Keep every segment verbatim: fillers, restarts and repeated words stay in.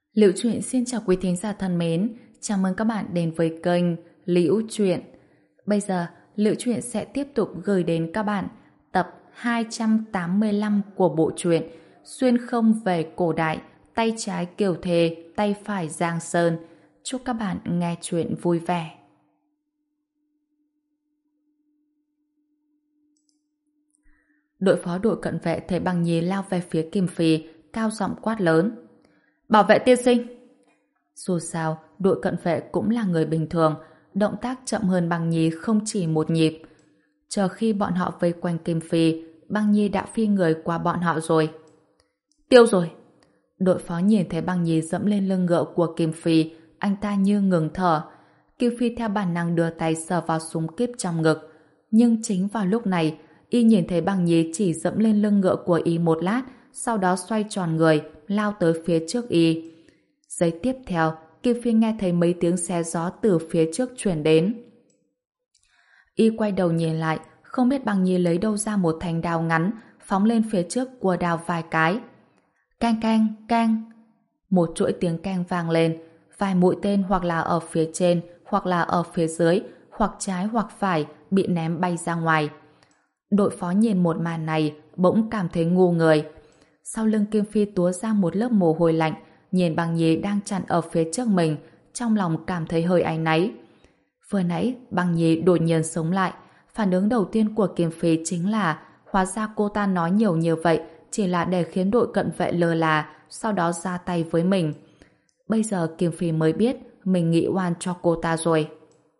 Liễu Chuyện xin chào quý thính giả thân mến, chào mừng các bạn đến với kênh Liễu Chuyện. Bây giờ, Liễu Chuyện sẽ tiếp tục gửi đến các bạn tập hai trăm tám mươi lăm của bộ truyện Xuyên không về cổ đại, tay trái Kiều Thề, tay phải Giang Sơn. Chúc các bạn nghe chuyện vui vẻ. Đội phó đội cận vệ thấy Băng Nhi lao về phía Kim Phi, cao giọng quát lớn: "Bảo vệ tiên sinh!" Dù sao, đội cận vệ cũng là người bình thường, động tác chậm hơn Băng Nhi không chỉ một nhịp. Chờ khi bọn họ vây quanh Kim Phi, Băng Nhi đã phi người qua bọn họ rồi. Tiêu rồi! Đội phó nhìn thấy Băng Nhi dẫm lên lưng ngựa của Kim Phi, anh ta như ngừng thở. Kim Phi theo bản năng đưa tay sờ vào súng kíp trong ngực. Nhưng chính vào lúc này, y nhìn thấy Băng Nhi chỉ dẫm lên lưng ngựa của y một lát, sau đó xoay tròn người, lao tới phía trước y. Giây tiếp theo, Kim Phi nghe thấy mấy tiếng xé gió từ phía trước truyền đến. Y quay đầu nhìn lại, không biết Băng Nhi lấy đâu ra một thanh đao ngắn, phóng lên phía trước của đao vài cái. Cang cang, cang. Một chuỗi tiếng cang vang lên, vài mũi tên hoặc là ở phía trên, hoặc là ở phía dưới, hoặc trái hoặc phải, bị ném bay ra ngoài. Đội phó nhìn một màn này, bỗng cảm thấy ngu người. Sau lưng Kim Phi túa ra một lớp mồ hôi lạnh, nhìn Băng Nhi đang chặn ở phía trước mình, trong lòng cảm thấy hơi áy náy. Vừa nãy, Băng Nhi đột nhiên sống lại, phản ứng đầu tiên của Kim Phi chính là hóa ra cô ta nói nhiều như vậy chỉ là để khiến đội cận vệ lơ là, sau đó ra tay với mình. Bây giờ Kim Phi mới biết mình nghĩ oan cho cô ta rồi.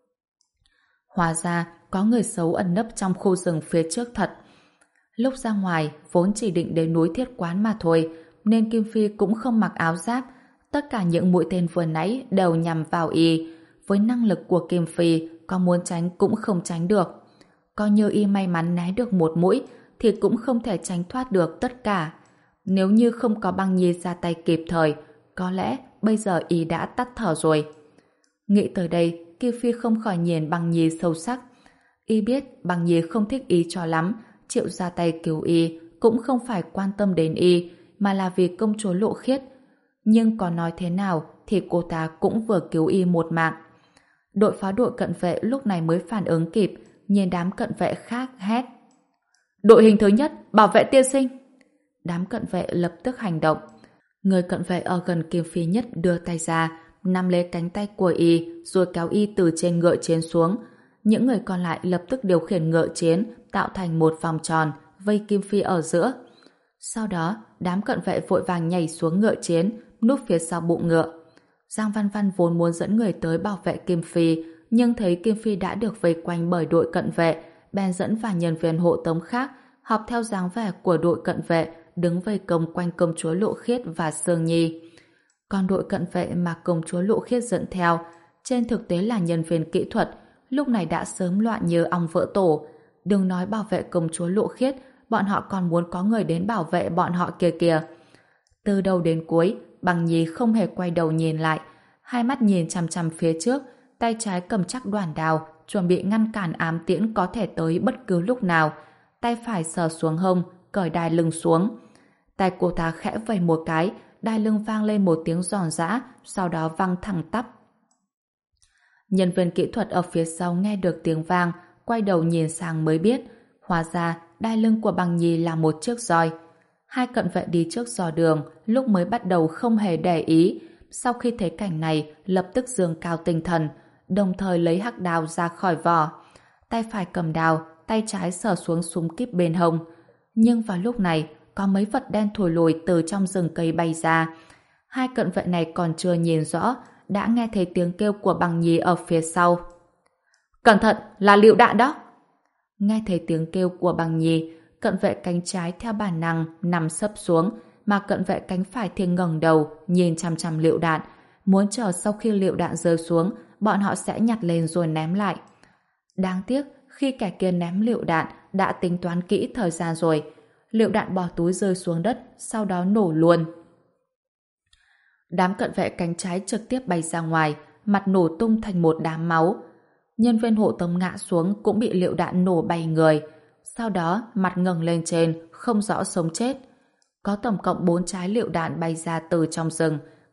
Hóa ra có người xấu ẩn nấp trong khu rừng phía trước thật. Lúc ra ngoài vốn chỉ định đến núi Thiết Quán mà thôi, nên Kim Phi cũng không mặc áo giáp. Tất cả những mũi tên vừa nãy đều nhằm vào y. Với năng lực của Kim Phi, có muốn tránh cũng không tránh được. Coi như y may mắn né được một mũi thì cũng không thể tránh thoát được tất cả. Nếu như không có Băng Nhi ra tay kịp thời, có lẽ bây giờ y đã tắt thở rồi. Nghĩ tới đây, Kim Phi không khỏi nhìn Băng Nhi sâu sắc. Y biết Băng Nhi không thích y cho lắm, chịu ra tay cứu y cũng không phải quan tâm đến y, mà là vì công chúa Lộ Khiết. Nhưng có nói thế nào thì cô ta cũng vừa cứu y một mạng. Đội phó đội cận vệ lúc này mới phản ứng kịp, nhìn đám cận vệ khác hét: "Đội hình thứ nhất, bảo vệ tiên sinh!" Đám cận vệ lập tức hành động. Người cận vệ ở gần Kim Phi nhất đưa tay ra, nắm lấy cánh tay của y, rồi kéo y từ trên ngựa chiến xuống. Những người còn lại lập tức điều khiển ngựa chiến, tạo thành một vòng tròn, vây Kim Phi ở giữa. Sau đó, đám cận vệ vội vàng nhảy xuống ngựa chiến, núp phía sau bụng ngựa. Giang Văn Văn vốn muốn dẫn người tới bảo vệ Kim Phi, nhưng thấy Kim Phi đã được vây quanh bởi đội cận vệ, bèn dẫn vài nhân viên hộ tống khác, học theo dáng vẻ của đội cận vệ, đứng vây công quanh công chúa Lộ Khiết và Sương Nhi. Còn đội cận vệ mà công chúa Lộ Khiết dẫn theo, trên thực tế là nhân viên kỹ thuật, lúc này đã sớm loạn như ong vỡ tổ. Đừng nói bảo vệ công chúa Lộ Khiết, bọn họ còn muốn có người đến bảo vệ bọn họ kia kìa. Từ đầu đến cuối, Băng Nhi không hề quay đầu nhìn lại, hai mắt nhìn chằm chằm phía trước, tay trái cầm chắc đoản đao, chuẩn bị ngăn cản ám tiễn có thể tới bất cứ lúc nào. Tay phải sờ xuống hông, cởi đai lưng xuống. Tay cô ta khẽ vẩy một cái, đai lưng vang lên một tiếng giòn giã, sau đó văng thẳng tắp. Nhân viên kỹ thuật ở phía sau nghe được tiếng vang, quay đầu nhìn sang mới biết, hóa ra đai lưng của Băng Nhi là một chiếc roi. Hai cận vệ đi trước dò đường, lúc mới bắt đầu không hề để ý, sau khi thấy cảnh này lập tức giương cao tinh thần, đồng thời lấy hắc đao ra khỏi vỏ. Tay phải cầm đao, tay trái sờ xuống súng kíp bên hông. Nhưng vào lúc này, có mấy vật đen thổi lùi từ trong rừng cây bay ra. Hai cận vệ này còn chưa nhìn rõ, đã nghe thấy tiếng kêu của Băng Nhi ở phía sau. "Cẩn thận, là lựu đạn đó!" Nghe thấy tiếng kêu của Băng Nhi, cận vệ cánh trái theo bản năng nằm sấp xuống, mà cận vệ cánh phải thì ngẩng đầu nhìn chằm chằm lựu đạn, muốn chờ sau khi lựu đạn rơi xuống, bọn họ sẽ nhặt lên rồi ném lại. Đáng tiếc, khi kẻ kia ném lựu đạn đã tính toán kỹ thời gian rồi. Lựu đạn bỏ túi rơi xuống đất, sau đó nổ luôn. Đám cận vệ cánh trái trực tiếp bay ra ngoài, mặt nổ tung thành một đám máu. Nhân viên hộ tống ngã xuống cũng bị lựu đạn nổ bay người. Sau đó, mặt ngẩng lên trên, không rõ sống chết. Có tổng cộng bốn trái lựu đạn bay ra từ trong rừng.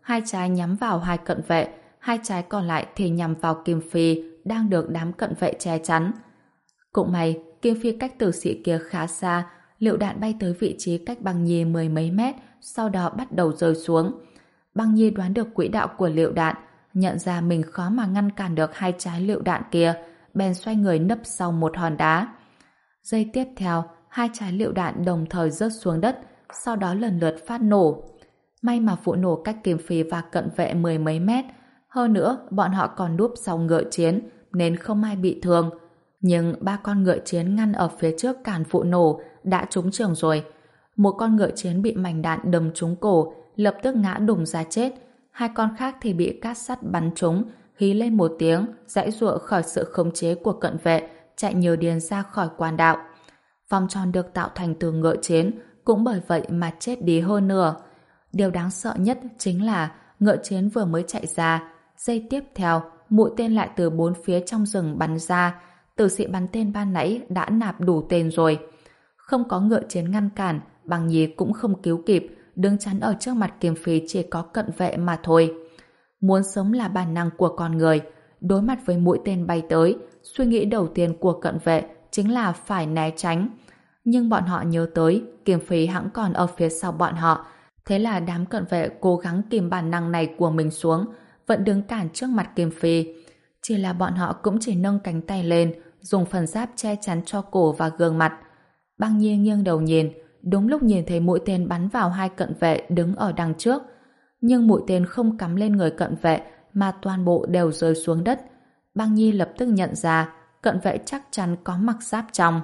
hai trái nhắm vào hai cận vệ, hai trái còn lại thì nhắm vào Kim Phi đang được đám cận vệ che chắn. Cũng may, Kim Phi cách tử sĩ kia khá xa, lựu đạn bay tới vị trí cách Băng Nhi mười mấy mét, sau đó bắt đầu rơi xuống. Băng Nhi đoán được quỹ đạo của lựu đạn, nhận ra mình khó mà ngăn cản được hai trái lựu đạn kia, bèn xoay người nấp sau một hòn đá. Giây tiếp theo, hai trái lựu đạn đồng thời rớt xuống đất, sau đó lần lượt phát nổ. May mà vụ nổ cách Kim Phi và cận vệ mười mấy mét, hơn nữa bọn họ còn núp sau ngựa chiến nên không ai bị thương. Nhưng ba con ngựa chiến ngăn ở phía trước cản vụ nổ đã trúng trường rồi. Một con ngựa chiến bị mảnh đạn đâm trúng cổ, lập tức ngã đùng ra chết. Hai con khác thì bị cát sắt bắn trúng, hí lên một tiếng, giãy giụa khỏi sự khống chế của cận vệ, chạy như điên ra khỏi quan đạo. Vòng tròn được tạo thành từ ngựa chiến cũng bởi vậy mà chết đi hơn nửa. Điều đáng sợ nhất chính là ngựa chiến vừa mới chạy ra, giây tiếp theo mũi tên lại từ bốn phía trong rừng bắn ra. Tử sĩ bắn tên ban nãy đã nạp đủ tên rồi. Không có ngựa chiến ngăn cản, Băng Nhi cũng không cứu kịp, đứng chắn ở trước mặt Kim Phi chỉ có cận vệ mà thôi. Muốn sống là bản năng của con người. Đối mặt với mũi tên bay tới, suy nghĩ đầu tiên của cận vệ chính là phải né tránh. Nhưng bọn họ nhớ tới Kim Phi hẵng còn ở phía sau bọn họ. Thế là đám cận vệ cố gắng kìm bản năng này của mình xuống, vẫn đứng cản trước mặt Kim Phi. Chỉ là bọn họ cũng chỉ nâng cánh tay lên, dùng phần giáp che chắn cho cổ và gương mặt. Băng Nhi nghiêng đầu nhìn, đúng lúc nhìn thấy mũi tên bắn vào hai cận vệ đứng ở đằng trước. Nhưng mũi tên không cắm lên người cận vệ mà toàn bộ đều rơi xuống đất. Băng Nhi lập tức nhận ra cận vệ chắc chắn có mặc giáp trong.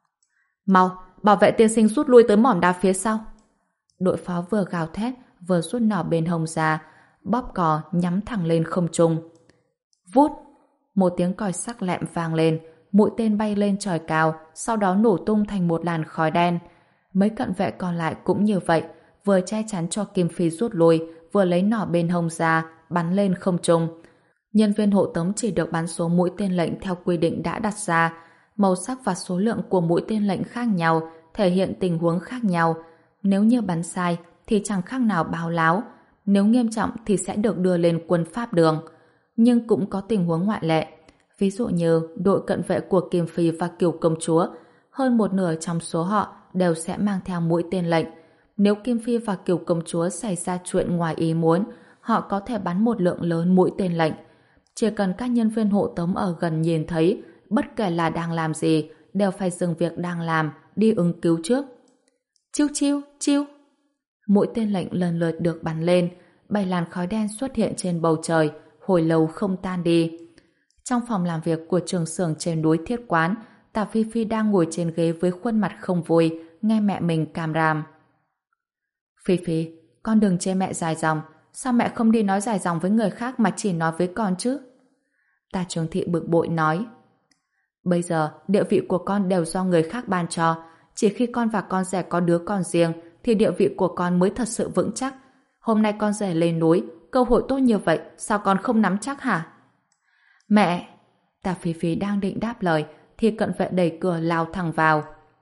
Mau, bảo vệ tiên sinh rút lui tới mỏm đá phía sau. Đội phó vừa gào thét vừa rút nỏ bên hông ra, bóp cò nhắm thẳng lên không trung. Vút! Một tiếng còi sắc lẹm vang lên, mũi tên bay lên trời cao, sau đó nổ tung thành một làn khói đen. Mấy cận vệ còn lại cũng như vậy, vừa che chắn cho Kim Phi rút lui, vừa lấy nỏ bên hông ra, bắn lên không trung. Nhân viên hộ tống chỉ được bắn số mũi tên lệnh theo quy định đã đặt ra. Màu sắc và số lượng của mũi tên lệnh khác nhau, thể hiện tình huống khác nhau. Nếu như bắn sai thì chẳng khác nào báo láo, nếu nghiêm trọng thì sẽ được đưa lên quân pháp đường. Nhưng cũng có tình huống ngoại lệ. Ví dụ như đội cận vệ của Kim Phi và Kiều Công Chúa, hơn một nửa trong số họ đều sẽ mang theo mũi tên lệnh. Nếu Kim Phi và Kiều Công Chúa xảy ra chuyện ngoài ý muốn, họ có thể bắn một lượng lớn mũi tên lệnh. Chỉ cần các nhân viên hộ tống ở gần nhìn thấy, bất kể là đang làm gì, đều phải dừng việc đang làm, đi ứng cứu trước. Chiu chiu, chiu. Mũi tên lệnh lần lượt được bắn lên, bảy làn khói đen xuất hiện trên bầu trời, hồi lâu không tan đi. Trong phòng làm việc của trường xưởng trên núi Thiết Quán, Tả Phi Phi đang ngồi trên ghế với khuôn mặt không vui, nghe mẹ mình càm ràm. Phi Phi, con đừng chê mẹ dài dòng, sao mẹ không đi nói dài dòng với người khác mà chỉ nói với con chứ? Tả Trường Thị bực bội nói. Bây giờ, địa vị của con đều do người khác ban cho, chỉ khi con và con rể có đứa con riêng thì địa vị của con mới thật sự vững chắc. Hôm nay con rể lên núi, cơ hội tốt như vậy, sao con không nắm chắc hả? Mẹ! Tả Phi Phi đang định đáp lời thì cận vệ đẩy cửa lao thẳng vào.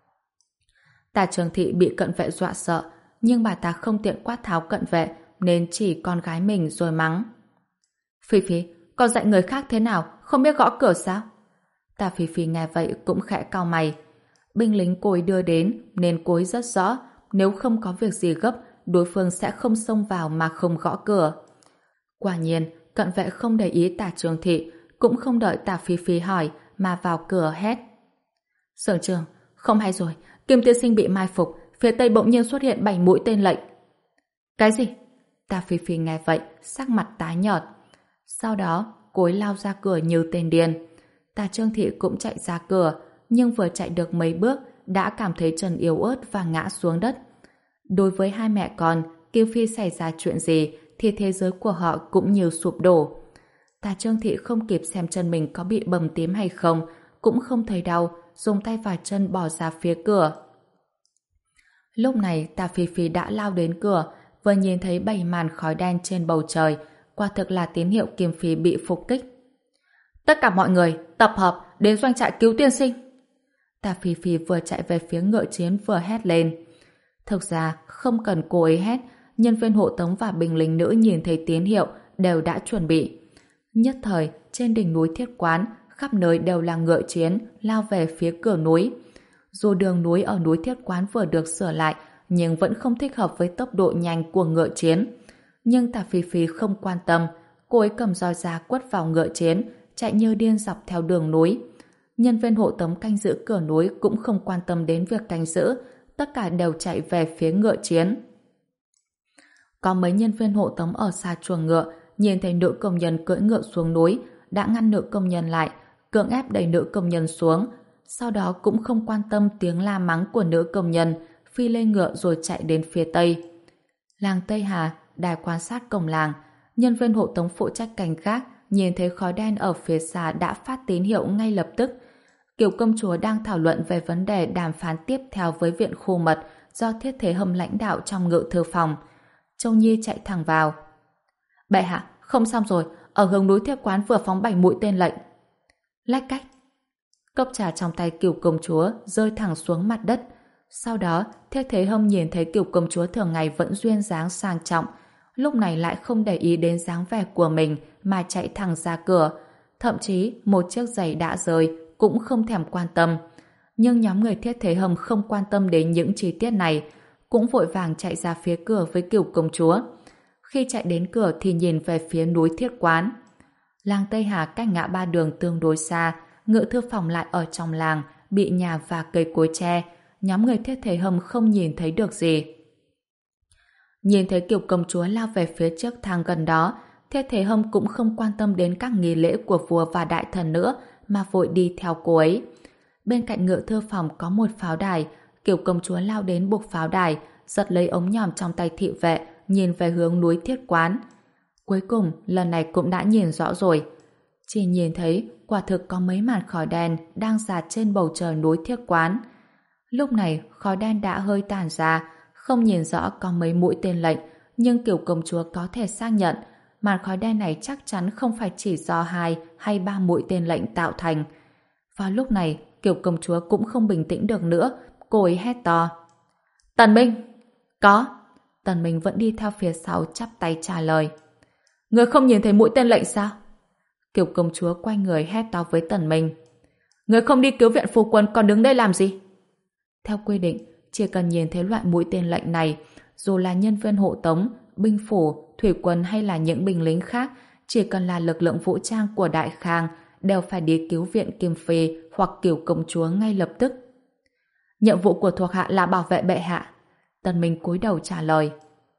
Tả Trường Thị bị cận vệ dọa sợ, nhưng bà ta không tiện quát tháo cận vệ nên chỉ con gái mình rồi mắng. Phi Phi, con dạy người khác thế nào, không biết gõ cửa sao? Tả Phi Phi nghe vậy cũng khẽ cau mày. Binh lính cô ấy đưa đến nên cô ấy rất rõ, nếu không có việc gì gấp, đối phương sẽ không xông vào mà không gõ cửa. Quả nhiên, cận vệ không để ý Tả Trường Thị, cũng không đợi Tả Phi Phi hỏi mà vào cửa hét. Sở trường, không hay rồi, Kim tiên sinh bị mai phục, phía tây bỗng nhiên xuất hiện bảy mũi tên lệnh. Cái gì? Tả Phi Phi nghe vậy, sắc mặt tái nhợt. Sau đó, cô ấy lao ra cửa như tên điên. Tả Trương Thị cũng chạy ra cửa, nhưng vừa chạy được mấy bước đã cảm thấy chân yếu ớt và ngã xuống đất. Đối với hai mẹ con, Kim Phi xảy ra chuyện gì thì thế giới của họ cũng như sụp đổ. Tả Trương Thị không kịp xem chân mình có bị bầm tím hay không, cũng không thấy đau, dùng tay và chân bỏ ra phía cửa. Lúc này Tả Phi Phi đã lao đến cửa, vừa nhìn thấy bảy màn khói đen trên bầu trời, quả thực là tín hiệu Kim Phi bị phục kích. Tất cả mọi người tập hợp đến doanh trại cứu tiên sinh. Tả Phi Phi vừa chạy về phía ngựa chiến vừa hét lên. Thực ra không cần cô ấy hét, nhân viên hộ tống và binh lính nữ nhìn thấy tín hiệu đều đã chuẩn bị. Nhất thời, trên đỉnh núi Thiết Quán, khắp nơi đều là ngựa chiến lao về phía cửa núi. Dù đường núi ở núi Thiết Quán vừa được sửa lại, nhưng vẫn không thích hợp với tốc độ nhanh của ngựa chiến. Nhưng Tả Phi Phi không quan tâm, cô ấy cầm roi ra quất vào ngựa chiến, chạy như điên dọc theo đường núi. Nhân viên hộ tống canh giữ cửa núi cũng không quan tâm đến việc canh giữ, tất cả đều chạy về phía ngựa chiến. Có mấy nhân viên hộ tống ở xa chuồng ngựa, nhìn thấy nữ công nhân cưỡi ngựa xuống núi, đã ngăn nữ công nhân lại, cưỡng ép đẩy nữ công nhân xuống. Sau đó cũng không quan tâm tiếng la mắng của nữ công nhân, phi lên ngựa rồi chạy đến phía tây. Làng Tây Hà, đài quan sát cổng làng, nhân viên hộ tống phụ trách canh gác, nhìn thấy khói đen ở phía xa đã phát tín hiệu ngay lập tức. Kiều công chúa đang thảo luận về vấn đề đàm phán tiếp theo với viện khu mật do Thiết Thế Hâm lãnh đạo trong ngự thư phòng. Châu Nhi chạy thẳng vào. Bệ hạ, không xong rồi, ở hướng núi Thiết Quán vừa phóng bảy mũi tên lệnh. Lách cách. Cốc trà trong tay Kiều công chúa rơi thẳng xuống mặt đất. Sau đó, Thiết Thế Hâm nhìn thấy Kiều công chúa thường ngày vẫn duyên dáng sang trọng, lúc này lại không để ý đến dáng vẻ của mình mà chạy thẳng ra cửa. Thậm chí, một chiếc giày đã rơi cũng không thèm quan tâm. Nhưng nhóm người Thiết Thế Hâm không quan tâm đến những chi tiết này, cũng vội vàng chạy ra phía cửa với Kiều công chúa. Khi chạy đến cửa thì nhìn về phía núi Thiết Quán. Làng Tây Hà cách ngã ba đường tương đối xa, ngự thư phòng lại ở trong làng, bị nhà và cây cối che, nhóm người Thiết Thế Hâm không nhìn thấy được gì. Nhìn thấy Kiều công chúa lao về phía trước thang gần đó, Thiết Thế Hâm cũng không quan tâm đến các nghi lễ của vua và đại thần nữa, mà vội đi theo cô ấy. Bên cạnh ngự thư phòng có một pháo đài, Kiều công chúa lao đến buộc pháo đài, giật lấy ống nhòm trong tay thị vệ, nhìn về hướng núi Thiết Quán. Cuối cùng, lần này cũng đã nhìn rõ rồi. Chỉ nhìn thấy quả thực có mấy màn khói đen đang dạt trên bầu trời núi Thiết Quán. Lúc này, khói đen đã hơi tàn ra, không nhìn rõ có mấy mũi tên lệnh, nhưng Kiều công chúa có thể xác nhận màn khói đen này chắc chắn không phải chỉ do hai hay ba mũi tên lệnh tạo thành. Vào lúc này, Kiều công chúa cũng không bình tĩnh được nữa, cô ấy hét to. Tần Minh! Có! Tần Minh vẫn đi theo phía sau chắp tay trả lời. Người không nhìn thấy mũi tên lệnh sao? Kiều công chúa quay người hét to với Tần Minh. Người không đi cứu viện phu quân còn đứng đây làm gì? Theo quy định, chỉ cần nhìn thấy loại mũi tên lệnh này, dù là nhân viên hộ tống, binh phủ, thủy quân hay là những binh lính khác, chỉ cần là lực lượng vũ trang của Đại Khang, đều phải đi cứu viện Kim Phi hoặc Kiều công chúa ngay lập tức. Nhiệm vụ của thuộc hạ là bảo vệ bệ hạ. Tần Minh cúi đầu trả lời.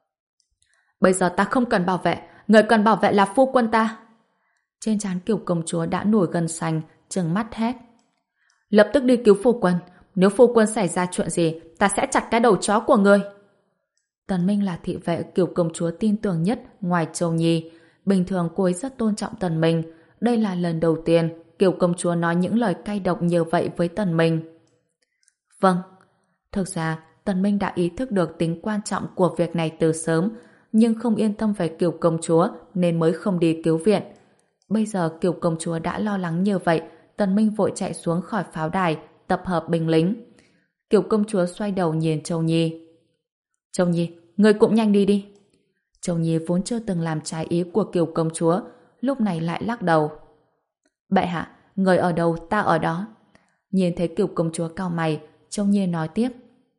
Bây giờ ta không cần bảo vệ, người cần bảo vệ là phu quân ta. Trên trán Kiều công chúa đã nổi gân xanh, trừng mắt hét. Lập tức đi cứu phu quân, nếu phu quân xảy ra chuyện gì, ta sẽ chặt cái đầu chó của ngươi. Tần Minh là thị vệ Kiều công chúa tin tưởng nhất ngoài Châu Nhi. Bình thường cô ấy rất tôn trọng Tần Minh. Đây là lần đầu tiên Kiều công chúa nói những lời cay độc như vậy với Tần Minh. Vâng. Thực ra, Tần Minh đã ý thức được tính quan trọng của việc này từ sớm, nhưng không yên tâm về Kiều công chúa nên mới không đi cứu viện. Bây giờ Kiều công chúa đã lo lắng như vậy, Tần Minh vội chạy xuống khỏi pháo đài, tập hợp binh lính. Kiều công chúa xoay đầu nhìn Châu Nhi. Châu Nhi, người cũng nhanh đi đi. Châu Nhi vốn chưa từng làm trái ý của Kiều công chúa, lúc này lại lắc đầu. Bệ hạ, người ở đâu ta ở đó. Nhìn thấy Kiều công chúa cau mày, Châu Nhi nói tiếp.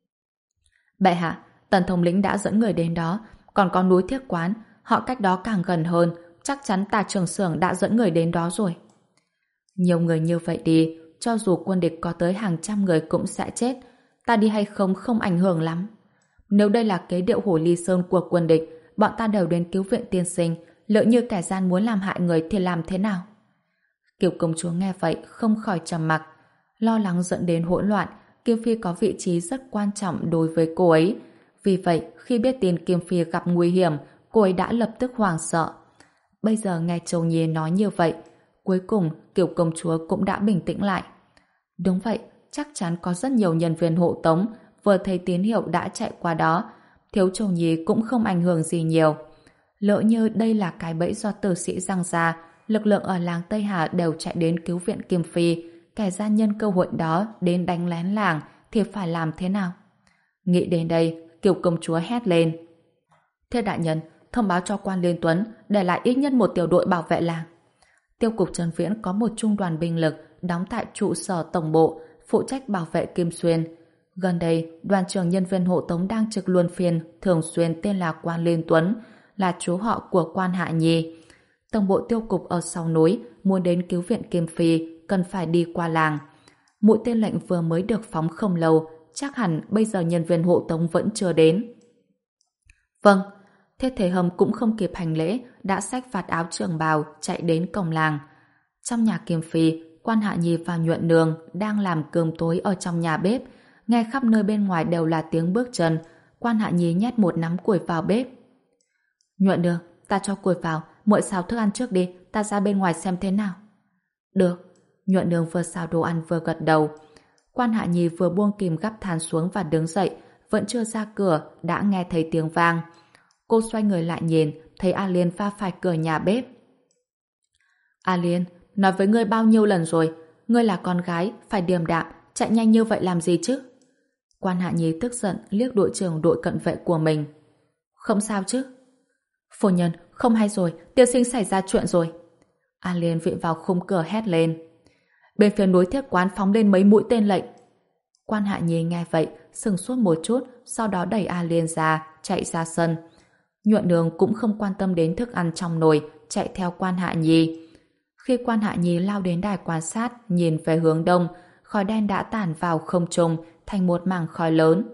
Bệ hạ, Tần thống lĩnh đã dẫn người đến đó, còn có núi Thiết Quán, họ cách đó càng gần hơn, chắc chắn Tả Trường Xưởng đã dẫn người đến đó rồi. Nhiều người như vậy đi, cho dù quân địch có tới hàng trăm người cũng sẽ chết, ta đi hay không không ảnh hưởng lắm. Nếu đây là kế điệu Hồ Ly Sơn của quân địch, bọn ta đều đến cứu viện tiên sinh, lỡ như kẻ gian muốn làm hại người thì làm thế nào? Kiều công chúa nghe vậy không khỏi trầm mặc, lo lắng dẫn đến hỗn loạn. Kim Phi có vị trí rất quan trọng đối với cô ấy, vì vậy khi biết tin Kim Phi gặp nguy hiểm, cô ấy đã lập tức hoảng sợ. Bây giờ nghe Châu Nhi nói như vậy, cuối cùng Kiều công chúa cũng đã bình tĩnh lại. Đúng vậy, chắc chắn có rất nhiều nhân viên hộ tống vừa thấy tín hiệu đã chạy qua đó, thiếu Châu Nhi cũng không ảnh hưởng gì nhiều. Lỡ như đây là cái bẫy do tử sĩ răng ra, lực lượng ở làng Tây Hà đều chạy đến cứu viện Kim Phi, kẻ gian nhân cơ hội đó đến đánh lén làng thì phải làm thế nào? Nghĩ đến đây, Kiều công chúa hét lên. Thế đại nhân, thông báo cho quan Liên Tuấn để lại ít nhất một tiểu đội bảo vệ làng. Tiêu cục Trần Viễn có một trung đoàn binh lực đóng tại trụ sở tổng bộ, phụ trách bảo vệ Kim Xuyên. Gần đây, đoàn trưởng nhân viên hộ tống đang trực luân phiên thường xuyên tên là quan Liên Tuấn, là chú họ của quan Hạ Nhi. Tổng bộ tiêu cục ở sau núi muốn đến cứu viện Kim Phi cần phải đi qua làng. Mũi tên lệnh vừa mới được phóng không lâu, chắc hẳn bây giờ nhân viên hộ tống vẫn chưa đến. Vâng. Thiết Thế Hâm cũng không kịp hành lễ, đã xách vạt áo trường bào chạy đến cổng làng. Trong nhà Kim Phi, quan Hạ Nhi và Nhuận Nương đang làm cơm tối ở trong nhà bếp. Nghe khắp nơi bên ngoài đều là tiếng bước chân. Quan Hạ Nhi nhét một nắm củi vào bếp. Nhuận Nương, ta cho củi vào, muội xào thức ăn trước đi, ta ra bên ngoài xem thế nào. Được. Nhuận Nương vừa xào đồ ăn vừa gật đầu. Quan Hạ Nhi vừa buông kìm gắp than xuống và đứng dậy, vẫn chưa ra cửa đã nghe thấy tiếng vang. Cô xoay người lại nhìn, thấy A Liên va phải cửa nhà bếp. A Liên, nói với ngươi bao nhiêu lần rồi, ngươi là con gái, phải điềm đạm, chạy nhanh như vậy làm gì chứ? Quan Hạ Nhi tức giận liếc đội trưởng đội cận vệ của mình. Không sao chứ? Phu nhân, không hay rồi, tiên sinh xảy ra chuyện rồi. A Liên vịn vào khung cửa hét lên. Bên phía núi Thiết Quán phóng lên mấy mũi tên lệnh. Quan Hạ Nhi nghe vậy, sừng sốt một chút, sau đó đẩy A Liên ra, chạy ra sân. Nhuận Nương cũng không quan tâm đến thức ăn trong nồi, chạy theo quan Hạ Nhi. Khi quan Hạ Nhi lao đến đài quan sát, nhìn về hướng đông, khói đen đã tản vào không trung thành một mảng khói lớn.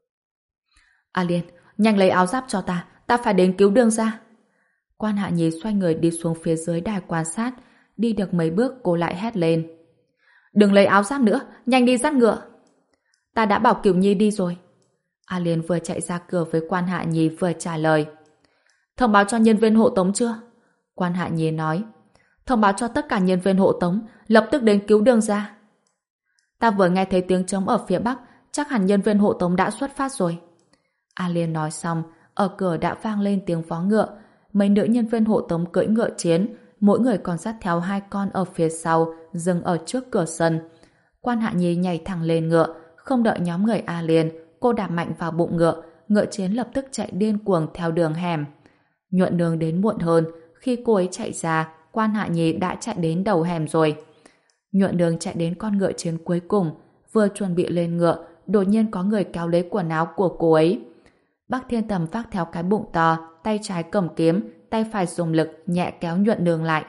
A Liên, nhanh lấy áo giáp cho ta, ta phải đến cứu đương gia. Quan Hạ Nhi xoay người đi xuống phía dưới đài quan sát, đi được mấy bước cô lại hét lên. Đừng lấy áo giáp nữa, nhanh đi dắt ngựa. Ta đã bảo Kiều Nhi đi rồi. A Liên vừa chạy ra cửa với quan Hạ Nhi vừa trả lời. Thông báo cho nhân viên hộ tống chưa? Quan Hạ Nhi nói. Thông báo cho tất cả nhân viên hộ tống, lập tức đến cứu đương gia. Ta vừa nghe thấy tiếng trống ở phía bắc, chắc hẳn nhân viên hộ tống đã xuất phát rồi. A Liên nói xong, ở cửa đã vang lên tiếng vó ngựa. Mấy nữ nhân viên hộ tống cưỡi ngựa chiến, mỗi người còn dắt theo hai con ở phía sau, dừng ở trước cửa sân. Quan Hạ Nhi nhảy thẳng lên ngựa, không đợi nhóm người A Liên, cô đạp mạnh vào bụng ngựa, ngựa chiến lập tức chạy điên cuồng theo đường hẻm. Nhuận Nương đến muộn hơn, khi cô ấy chạy ra, quan Hạ Nhi đã chạy đến đầu hẻm rồi. Nhuận Nương chạy đến con ngựa chiến cuối cùng, vừa chuẩn bị lên ngựa, đột nhiên có người kéo lấy quần áo của cô ấy. Bắc Thiên Tầm vác theo cái bụng to, tay trái cầm kiếm, tay phải dùng lực nhẹ kéo Nhuận Nương lại.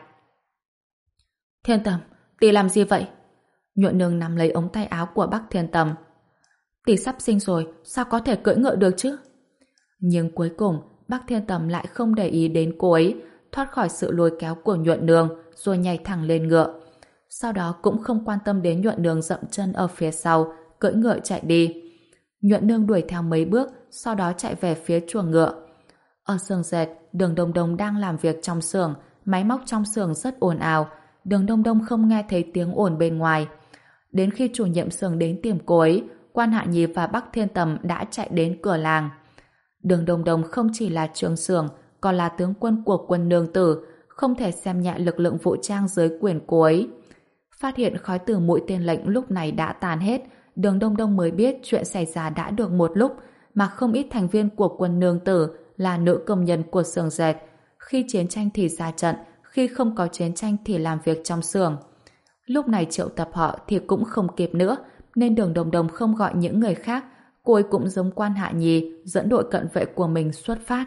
Thiên Tầm, tỷ làm gì vậy? Nhuận Nương nắm lấy ống tay áo của Bắc Thiên Tầm. Tỷ sắp sinh rồi, sao có thể cưỡi ngựa được chứ? Nhưng cuối cùng, Bắc Thiên Tầm lại không để ý đến cô ấy, thoát khỏi sự lôi kéo của Nhuận Nương, rồi nhảy thẳng lên ngựa. Sau đó cũng không quan tâm đến Nhuận Nương dậm chân ở phía sau, cưỡi ngựa chạy đi. Nhuận Nương đuổi theo mấy bước, sau đó chạy về phía chuồng ngựa. Ở xưởng dệt, Đường Đông Đông đang làm việc trong xưởng, máy móc trong xưởng rất ồn ào. Đường Đông Đông không nghe thấy tiếng ồn bên ngoài. Đến khi chủ nhiệm xưởng đến tìm cô ấy, quan Hạ Nhi và Bắc Thiên Tầm đã chạy đến cửa làng. Đường Đông Đông không chỉ là trưởng xưởng, còn là tướng quân của quân nương tử, không thể xem nhẹ lực lượng vũ trang dưới quyền cô ấy. Phát hiện khói từ mũi tên lệnh lúc này đã tàn hết, Đường Đông Đông mới biết chuyện xảy ra đã được một lúc, mà không ít thành viên của quân nương tử là nữ công nhân của xưởng dệt. Khi chiến tranh thì ra trận, khi không có chiến tranh thì làm việc trong xưởng. Lúc này triệu tập họ thì cũng không kịp nữa, nên Đường Đông Đông không gọi những người khác, cô ấy cũng giống quan Hạ Nhi dẫn đội cận vệ của mình xuất phát.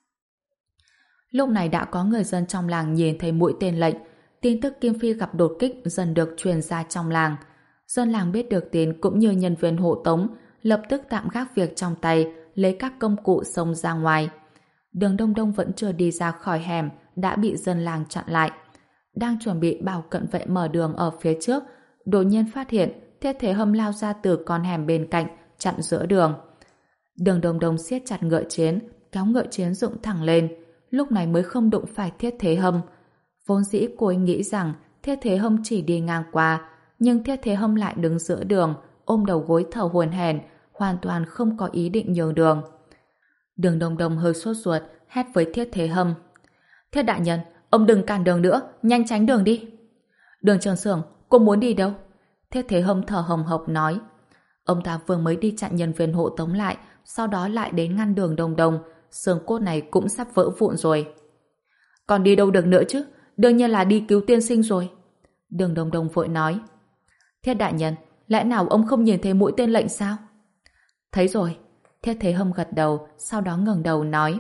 Lúc này đã có người dân trong làng nhìn thấy mũi tên lệnh, tin tức Kim Phi gặp đột kích dần được truyền ra trong làng. Dân làng biết được tin cũng như nhân viên hộ tống, lập tức tạm gác việc trong tay, lấy các công cụ xông ra ngoài. Đường Đông Đông vẫn chưa đi ra khỏi hẻm, đã bị dân làng chặn lại. Đang chuẩn bị bảo cận vệ mở đường ở phía trước, đột nhiên phát hiện Thiết Thế Hâm lao ra từ con hẻm bên cạnh, chặn giữa đường. Đường Đông Đông siết chặt ngựa chiến, kéo ngựa chiến dựng thẳng lên, lúc này mới không đụng phải Thiết Thế Hâm. Vốn dĩ cô ấy nghĩ rằng Thiết Thế Hâm chỉ đi ngang qua, nhưng Thiết Thế Hâm lại đứng giữa đường, ôm đầu gối thở hổn hển, hoàn toàn không có ý định nhường đường. Đường Đông Đông hơi sốt ruột, hét với Thiết Thế Hâm. Thiết đại nhân, ông đừng cản đường nữa, nhanh tránh đường đi. Đường trưởng xưởng, cô muốn đi đâu? Thiết Thế Hâm thở hồng hộc nói. Ông ta vừa mới đi chặn nhân viên hộ tống lại, sau đó lại đến ngăn Đường Đông Đông, xương cốt này cũng sắp vỡ vụn rồi. Còn đi đâu được nữa chứ? Đương nhiên là đi cứu tiên sinh rồi. Đường Đông Đông vội nói. Thiết đại nhân, lẽ nào ông không nhìn thấy mũi tên lệnh sao? Thấy rồi. Thiết Thế Hâm gật đầu, sau đó ngẩng đầu nói.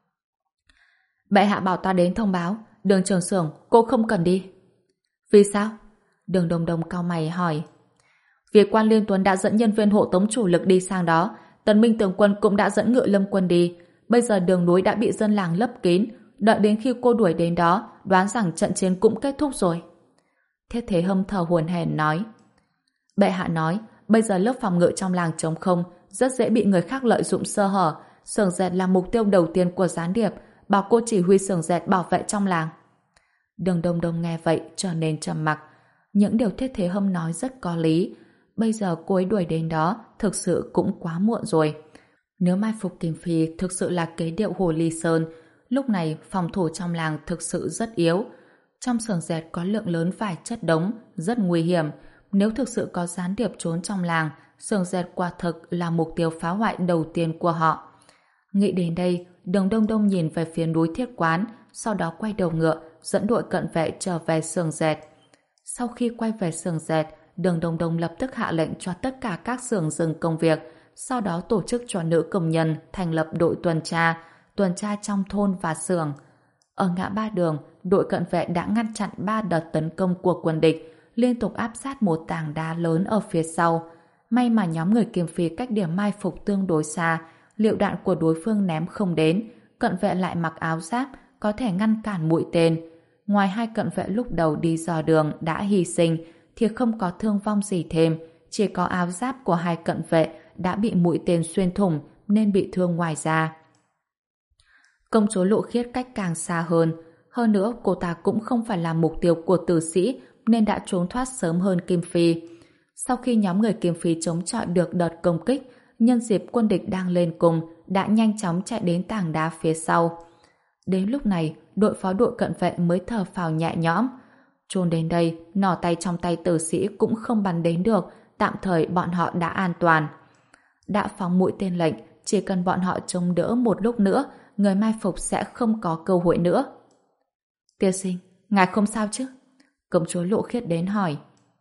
Bệ hạ bảo ta đến thông báo, Đường trưởng xưởng, cô không cần đi. Vì sao? Đường Đông Đông cau mày hỏi. Vì quan Liên Tuấn đã dẫn nhân viên hộ tống chủ lực đi sang đó, Tần Minh tướng quân cũng đã dẫn ngựa lâm quân đi. Bây giờ đường núi đã bị dân làng lấp kín, đợi đến khi cô đuổi đến đó, đoán rằng trận chiến cũng kết thúc rồi. Thiết Thế Hâm thở hổn hển nói. Bệ hạ nói, bây giờ lớp phòng ngự trong làng trống không, rất dễ bị người khác lợi dụng sơ hở. Xưởng dệt là mục tiêu đầu tiên của gián điệp, bảo cô chỉ huy xưởng dệt bảo vệ trong làng. Đường Đông Đông nghe vậy trở nên trầm mặc. Những điều Thiết Thế Hâm nói rất có lý. Bây giờ cô ấy đuổi đến đó thực sự cũng quá muộn rồi. Nếu mai phục Kim Phi thực sự là kế điệu Hồ Ly Sơn, lúc này phòng thủ trong làng thực sự rất yếu. Trong xưởng dệt có lượng lớn vải chất đống, rất nguy hiểm. Nếu thực sự có gián điệp trốn trong làng, xưởng dệt quả thực là mục tiêu phá hoại đầu tiên của họ. Nghĩ đến đây, Đường Đông Đông nhìn về phía núi Thiết Quán, sau đó quay đầu ngựa, dẫn đội cận vệ trở về xưởng dệt. Sau khi quay về xưởng dệt, Đường Đông Đông lập tức hạ lệnh cho tất cả các xưởng dừng công việc, sau đó tổ chức cho nữ công nhân thành lập đội tuần tra, tuần tra trong thôn và xưởng. Ở ngã ba đường, đội cận vệ đã ngăn chặn ba đợt tấn công của quân địch, liên tục áp sát một tảng đá lớn ở phía sau. May mà nhóm người Kim Phi cách điểm mai phục tương đối xa, liệu đạn của đối phương ném không đến, cận vệ lại mặc áo giáp, có thể ngăn cản mũi tên. Ngoài hai cận vệ lúc đầu đi dò đường đã hy sinh, thì không có thương vong gì thêm, chỉ có áo giáp của hai cận vệ đã bị mũi tên xuyên thủng nên bị thương ngoài da. Công chúa Lộ Khiết cách càng xa hơn, hơn nữa cô ta cũng không phải là mục tiêu của tử sĩ nên đã trốn thoát sớm hơn Kim Phi. Sau khi nhóm người Kim Phi chống chọi được đợt công kích, nhân dịp quân địch đang lên cùng đã nhanh chóng chạy đến tảng đá phía sau. Đến lúc này, đội phó đội cận vệ mới thở phào nhẹ nhõm. Trốn đến đây, nỏ tay trong tay tử sĩ cũng không bắn đến được, tạm thời bọn họ đã an toàn. Đã phóng mũi tên lệnh, chỉ cần bọn họ chống đỡ một lúc nữa, người mai phục sẽ không có cơ hội nữa. Tiên sinh, ngài không sao chứ? Công chúa Lộ Khiết đến hỏi.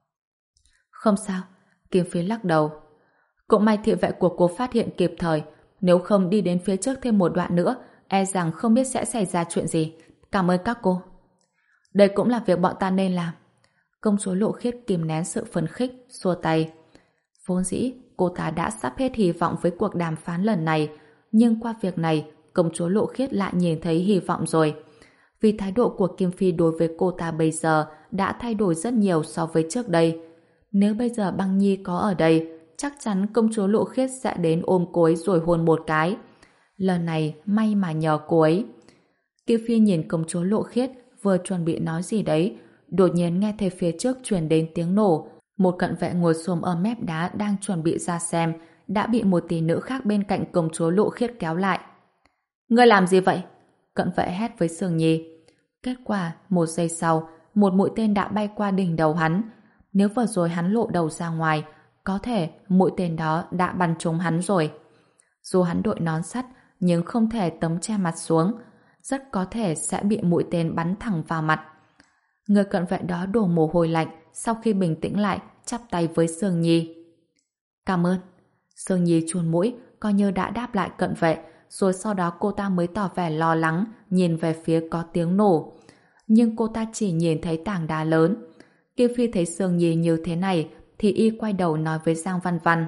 Không sao, Kim Phi lắc đầu. Cũng may thị vệ của cô phát hiện kịp thời, nếu không đi đến phía trước thêm một đoạn nữa, e rằng không biết sẽ xảy ra chuyện gì. Cảm ơn các cô. Đây cũng là việc bọn ta nên làm. Công chúa Lộ Khiết kìm nén sự phấn khích, xua tay. Vốn dĩ, cô ta đã sắp hết hy vọng với cuộc đàm phán lần này, nhưng qua việc này, công chúa Lộ Khiết lại nhìn thấy hy vọng rồi. Vì thái độ của Kim Phi đối với cô ta bây giờ đã thay đổi rất nhiều so với trước đây. Nếu bây giờ Băng Nhi có ở đây, chắc chắn công chúa Lộ Khiết sẽ đến ôm cô ấy rồi hôn một cái. Lần này may mà nhờ cô ấy. Kim Phi nhìn công chúa Lộ Khiết vừa chuẩn bị nói gì đấy, đột nhiên nghe thấy phía trước truyền đến tiếng nổ. Một cận vệ ngồi xổm ở mép đá đang chuẩn bị ra xem, đã bị một tỷ nữ khác bên cạnh công chúa Lộ Khiết kéo lại. Ngươi làm gì vậy? Cận vệ hét với Sương Nhi. Kết quả, một giây sau, một mũi tên đã bay qua đỉnh đầu hắn. Nếu vừa rồi hắn lộ đầu ra ngoài, có thể mũi tên đó đã bắn trúng hắn rồi. Dù hắn đội nón sắt, nhưng không thể tấm che mặt xuống, rất có thể sẽ bị mũi tên bắn thẳng vào mặt. Người cận vệ đó đổ mồ hôi lạnh, sau khi bình tĩnh lại, chắp tay với Sương Nhi. Cảm ơn. Sương Nhi chuồn mũi, coi như đã đáp lại cận vệ, rồi sau đó cô ta mới tỏ vẻ lo lắng, nhìn về phía có tiếng nổ. Nhưng cô ta chỉ nhìn thấy tảng đá lớn. Kim Phi thấy Sương Nhi như thế này, thì y quay đầu nói với Giang Văn Văn.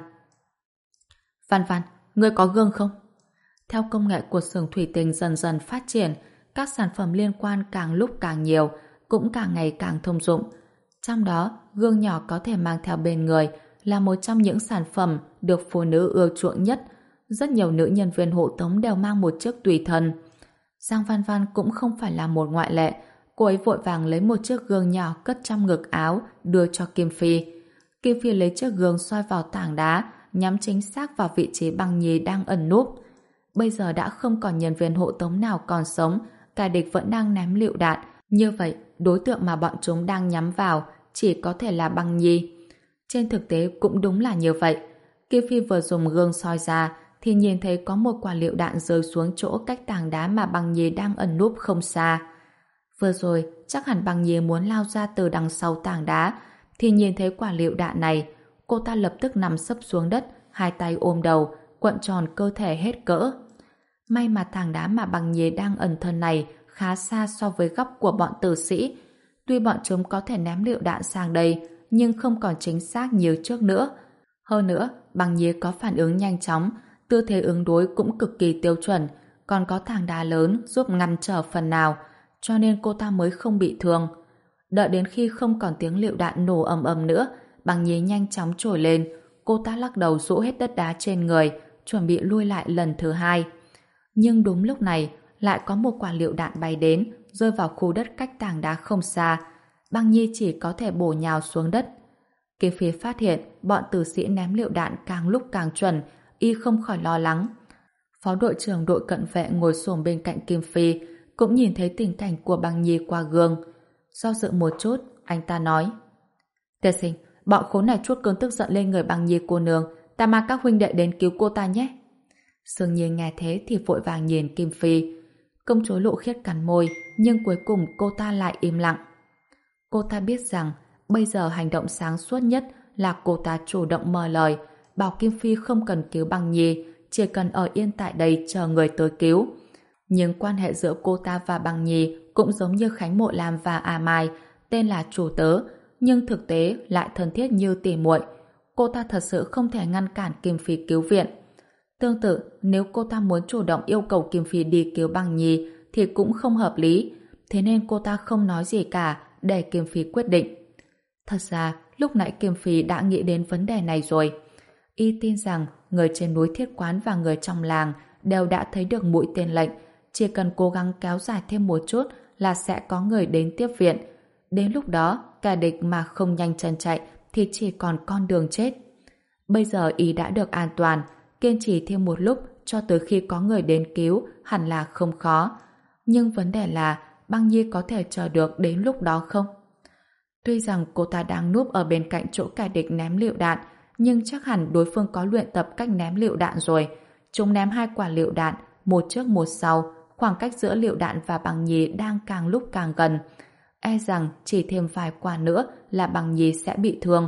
Văn Văn, ngươi có gương không? Theo công nghệ của xưởng thủy tinh dần dần phát triển, các sản phẩm liên quan càng lúc càng nhiều, cũng càng ngày càng thông dụng. Trong đó, gương nhỏ có thể mang theo bên người là một trong những sản phẩm được phụ nữ ưa chuộng nhất. Rất nhiều nữ nhân viên hộ tống đều mang một chiếc tùy thân. Giang Văn Văn cũng không phải là một ngoại lệ. Cô ấy vội vàng lấy một chiếc gương nhỏ cất trong ngực áo, đưa cho Kim Phi. Kim Phi lấy chiếc gương soi vào tảng đá, nhắm chính xác vào vị trí Băng Nhi đang ẩn núp. Bây giờ đã không còn nhân viên hộ tống nào còn sống, kẻ địch vẫn đang ném lựu đạn. Như vậy, đối tượng mà bọn chúng đang nhắm vào chỉ có thể là Băng Nhi. Trên thực tế cũng đúng là như vậy. Kim Phi vừa dùng gương soi ra thì nhìn thấy có một quả lựu đạn rơi xuống chỗ cách tảng đá mà Bằng Nhi đang ẩn núp không xa. Vừa rồi, chắc hẳn Bằng Nhi muốn lao ra từ đằng sau tảng đá, thì nhìn thấy quả lựu đạn này, cô ta lập tức nằm sấp xuống đất, hai tay ôm đầu, cuộn tròn cơ thể hết cỡ. May mà tảng đá mà Bằng Nhi đang ẩn thân này khá xa so với góc của bọn tử sĩ. Tuy bọn chúng có thể ném lựu đạn sang đây, nhưng không còn chính xác như trước nữa. Hơn nữa, Bằng Nhi có phản ứng nhanh chóng, tư thế ứng đối cũng cực kỳ tiêu chuẩn, còn có tảng đá lớn giúp ngăn trở phần nào, cho nên cô ta mới không bị thương. Đợi đến khi không còn tiếng lựu đạn nổ ầm ầm nữa, Bằng Nhi nhanh chóng trồi lên, cô ta lắc đầu rũ hết đất đá trên người, chuẩn bị lui lại lần thứ hai. Nhưng đúng lúc này, lại có một quả lựu đạn bay đến, rơi vào khu đất cách tảng đá không xa. Bằng Nhi chỉ có thể bổ nhào xuống đất. Kim Phi phát hiện bọn tử sĩ ném lựu đạn càng lúc càng chuẩn, y không khỏi lo lắng. Phó đội trưởng đội cận vệ ngồi xổm bên cạnh Kim Phi, cũng nhìn thấy tình cảnh của Bằng Nhi qua gương. Do dự một chút, anh ta nói: Tiên sinh, bọn khốn này chuốt cơn tức giận lên người Bằng Nhi cô nương, ta mang các huynh đệ đến cứu cô ta nhé. Sương Nhi nghe thế thì vội vàng nhìn Kim Phi. Công chúa Lộ Khiết cắn môi, nhưng cuối cùng cô ta lại im lặng. Cô ta biết rằng bây giờ hành động sáng suốt nhất là cô ta chủ động mở lời, bảo Kim Phi không cần cứu Bằng Nhi, chỉ cần ở yên tại đây chờ người tới cứu. Nhưng quan hệ giữa cô ta và Bằng Nhi cũng giống như Khánh Mộ Lam và A Mai, tên là chủ tớ, nhưng thực tế lại thân thiết như tỉ muội. Cô ta thật sự không thể ngăn cản Kim Phi cứu viện. Tương tự, nếu cô ta muốn chủ động yêu cầu Kim Phi đi cứu Bằng Nhi thì cũng không hợp lý, thế nên cô ta không nói gì cả để Kim Phi quyết định. Thật ra, lúc nãy Kim Phi đã nghĩ đến vấn đề này rồi. Y tin rằng người trên núi Thiết Quán và người trong làng đều đã thấy được mũi tên lệnh, chỉ cần cố gắng kéo dài thêm một chút là sẽ có người đến tiếp viện. Đến lúc đó, kẻ địch mà không nhanh chân chạy thì chỉ còn con đường chết. Bây giờ Y đã được an toàn, kiên trì thêm một lúc cho tới khi có người đến cứu hẳn là không khó. Nhưng vấn đề là Băng Nhi có thể chờ được đến lúc đó không? Tuy rằng cô ta đang núp ở bên cạnh chỗ kẻ địch ném lựu đạn, nhưng chắc hẳn đối phương có luyện tập cách ném lựu đạn rồi. Chúng ném hai quả lựu đạn, một trước một sau, khoảng cách giữa lựu đạn và Băng Nhi đang càng lúc càng gần. E rằng chỉ thêm vài quả nữa là Băng Nhi sẽ bị thương.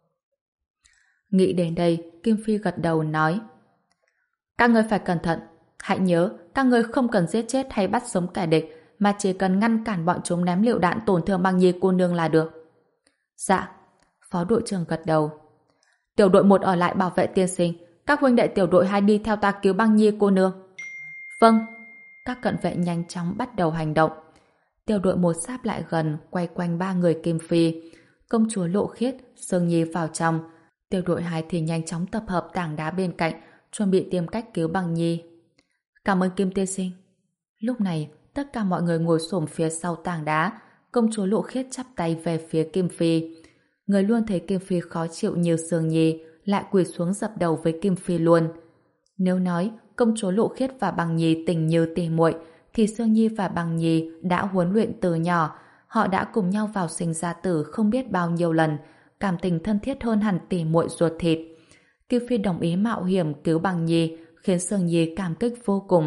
Nghĩ đến đây, Kim Phi gật đầu nói: Các ngươi phải cẩn thận. Hãy nhớ, các ngươi không cần giết chết hay bắt sống kẻ địch, mà chỉ cần ngăn cản bọn chúng ném lựu đạn tổn thương Băng Nhi cô nương là được. Dạ. Phó đội trưởng gật đầu. Tiểu đội một ở lại bảo vệ tiên sinh, các huynh đệ tiểu đội hai đi theo ta cứu Băng Nhi cô nương. Vâng. Các cận vệ nhanh chóng bắt đầu hành động. Tiểu đội một sáp lại gần, quay quanh ba người Kim Phi. Công chúa Lộ Khiết, Sương Nhi vào trong. Tiểu đội hai thì nhanh chóng tập hợp tảng đá bên cạnh, chuẩn bị tìm cách cứu Băng Nhi. Cảm ơn Kim tiên sinh. Lúc này, tất cả mọi người ngồi xổm phía sau tảng đá. Công chúa Lộ Khiết chắp tay về phía Kim Phi. Người luôn thấy Kim Phi khó chịu như Sương Nhi, lại quỳ xuống dập đầu với Kim Phi luôn. Nếu nói công chúa Lộ Khiết và Băng Nhi tình như tỉ muội, thì Sương Nhi và Băng Nhi đã huấn luyện từ nhỏ. Họ đã cùng nhau vào sinh ra tử không biết bao nhiêu lần, cảm tình thân thiết hơn hẳn tỉ muội ruột thịt. Kim Phi đồng ý mạo hiểm cứu Băng Nhi, khiến Sương Nhi cảm kích vô cùng.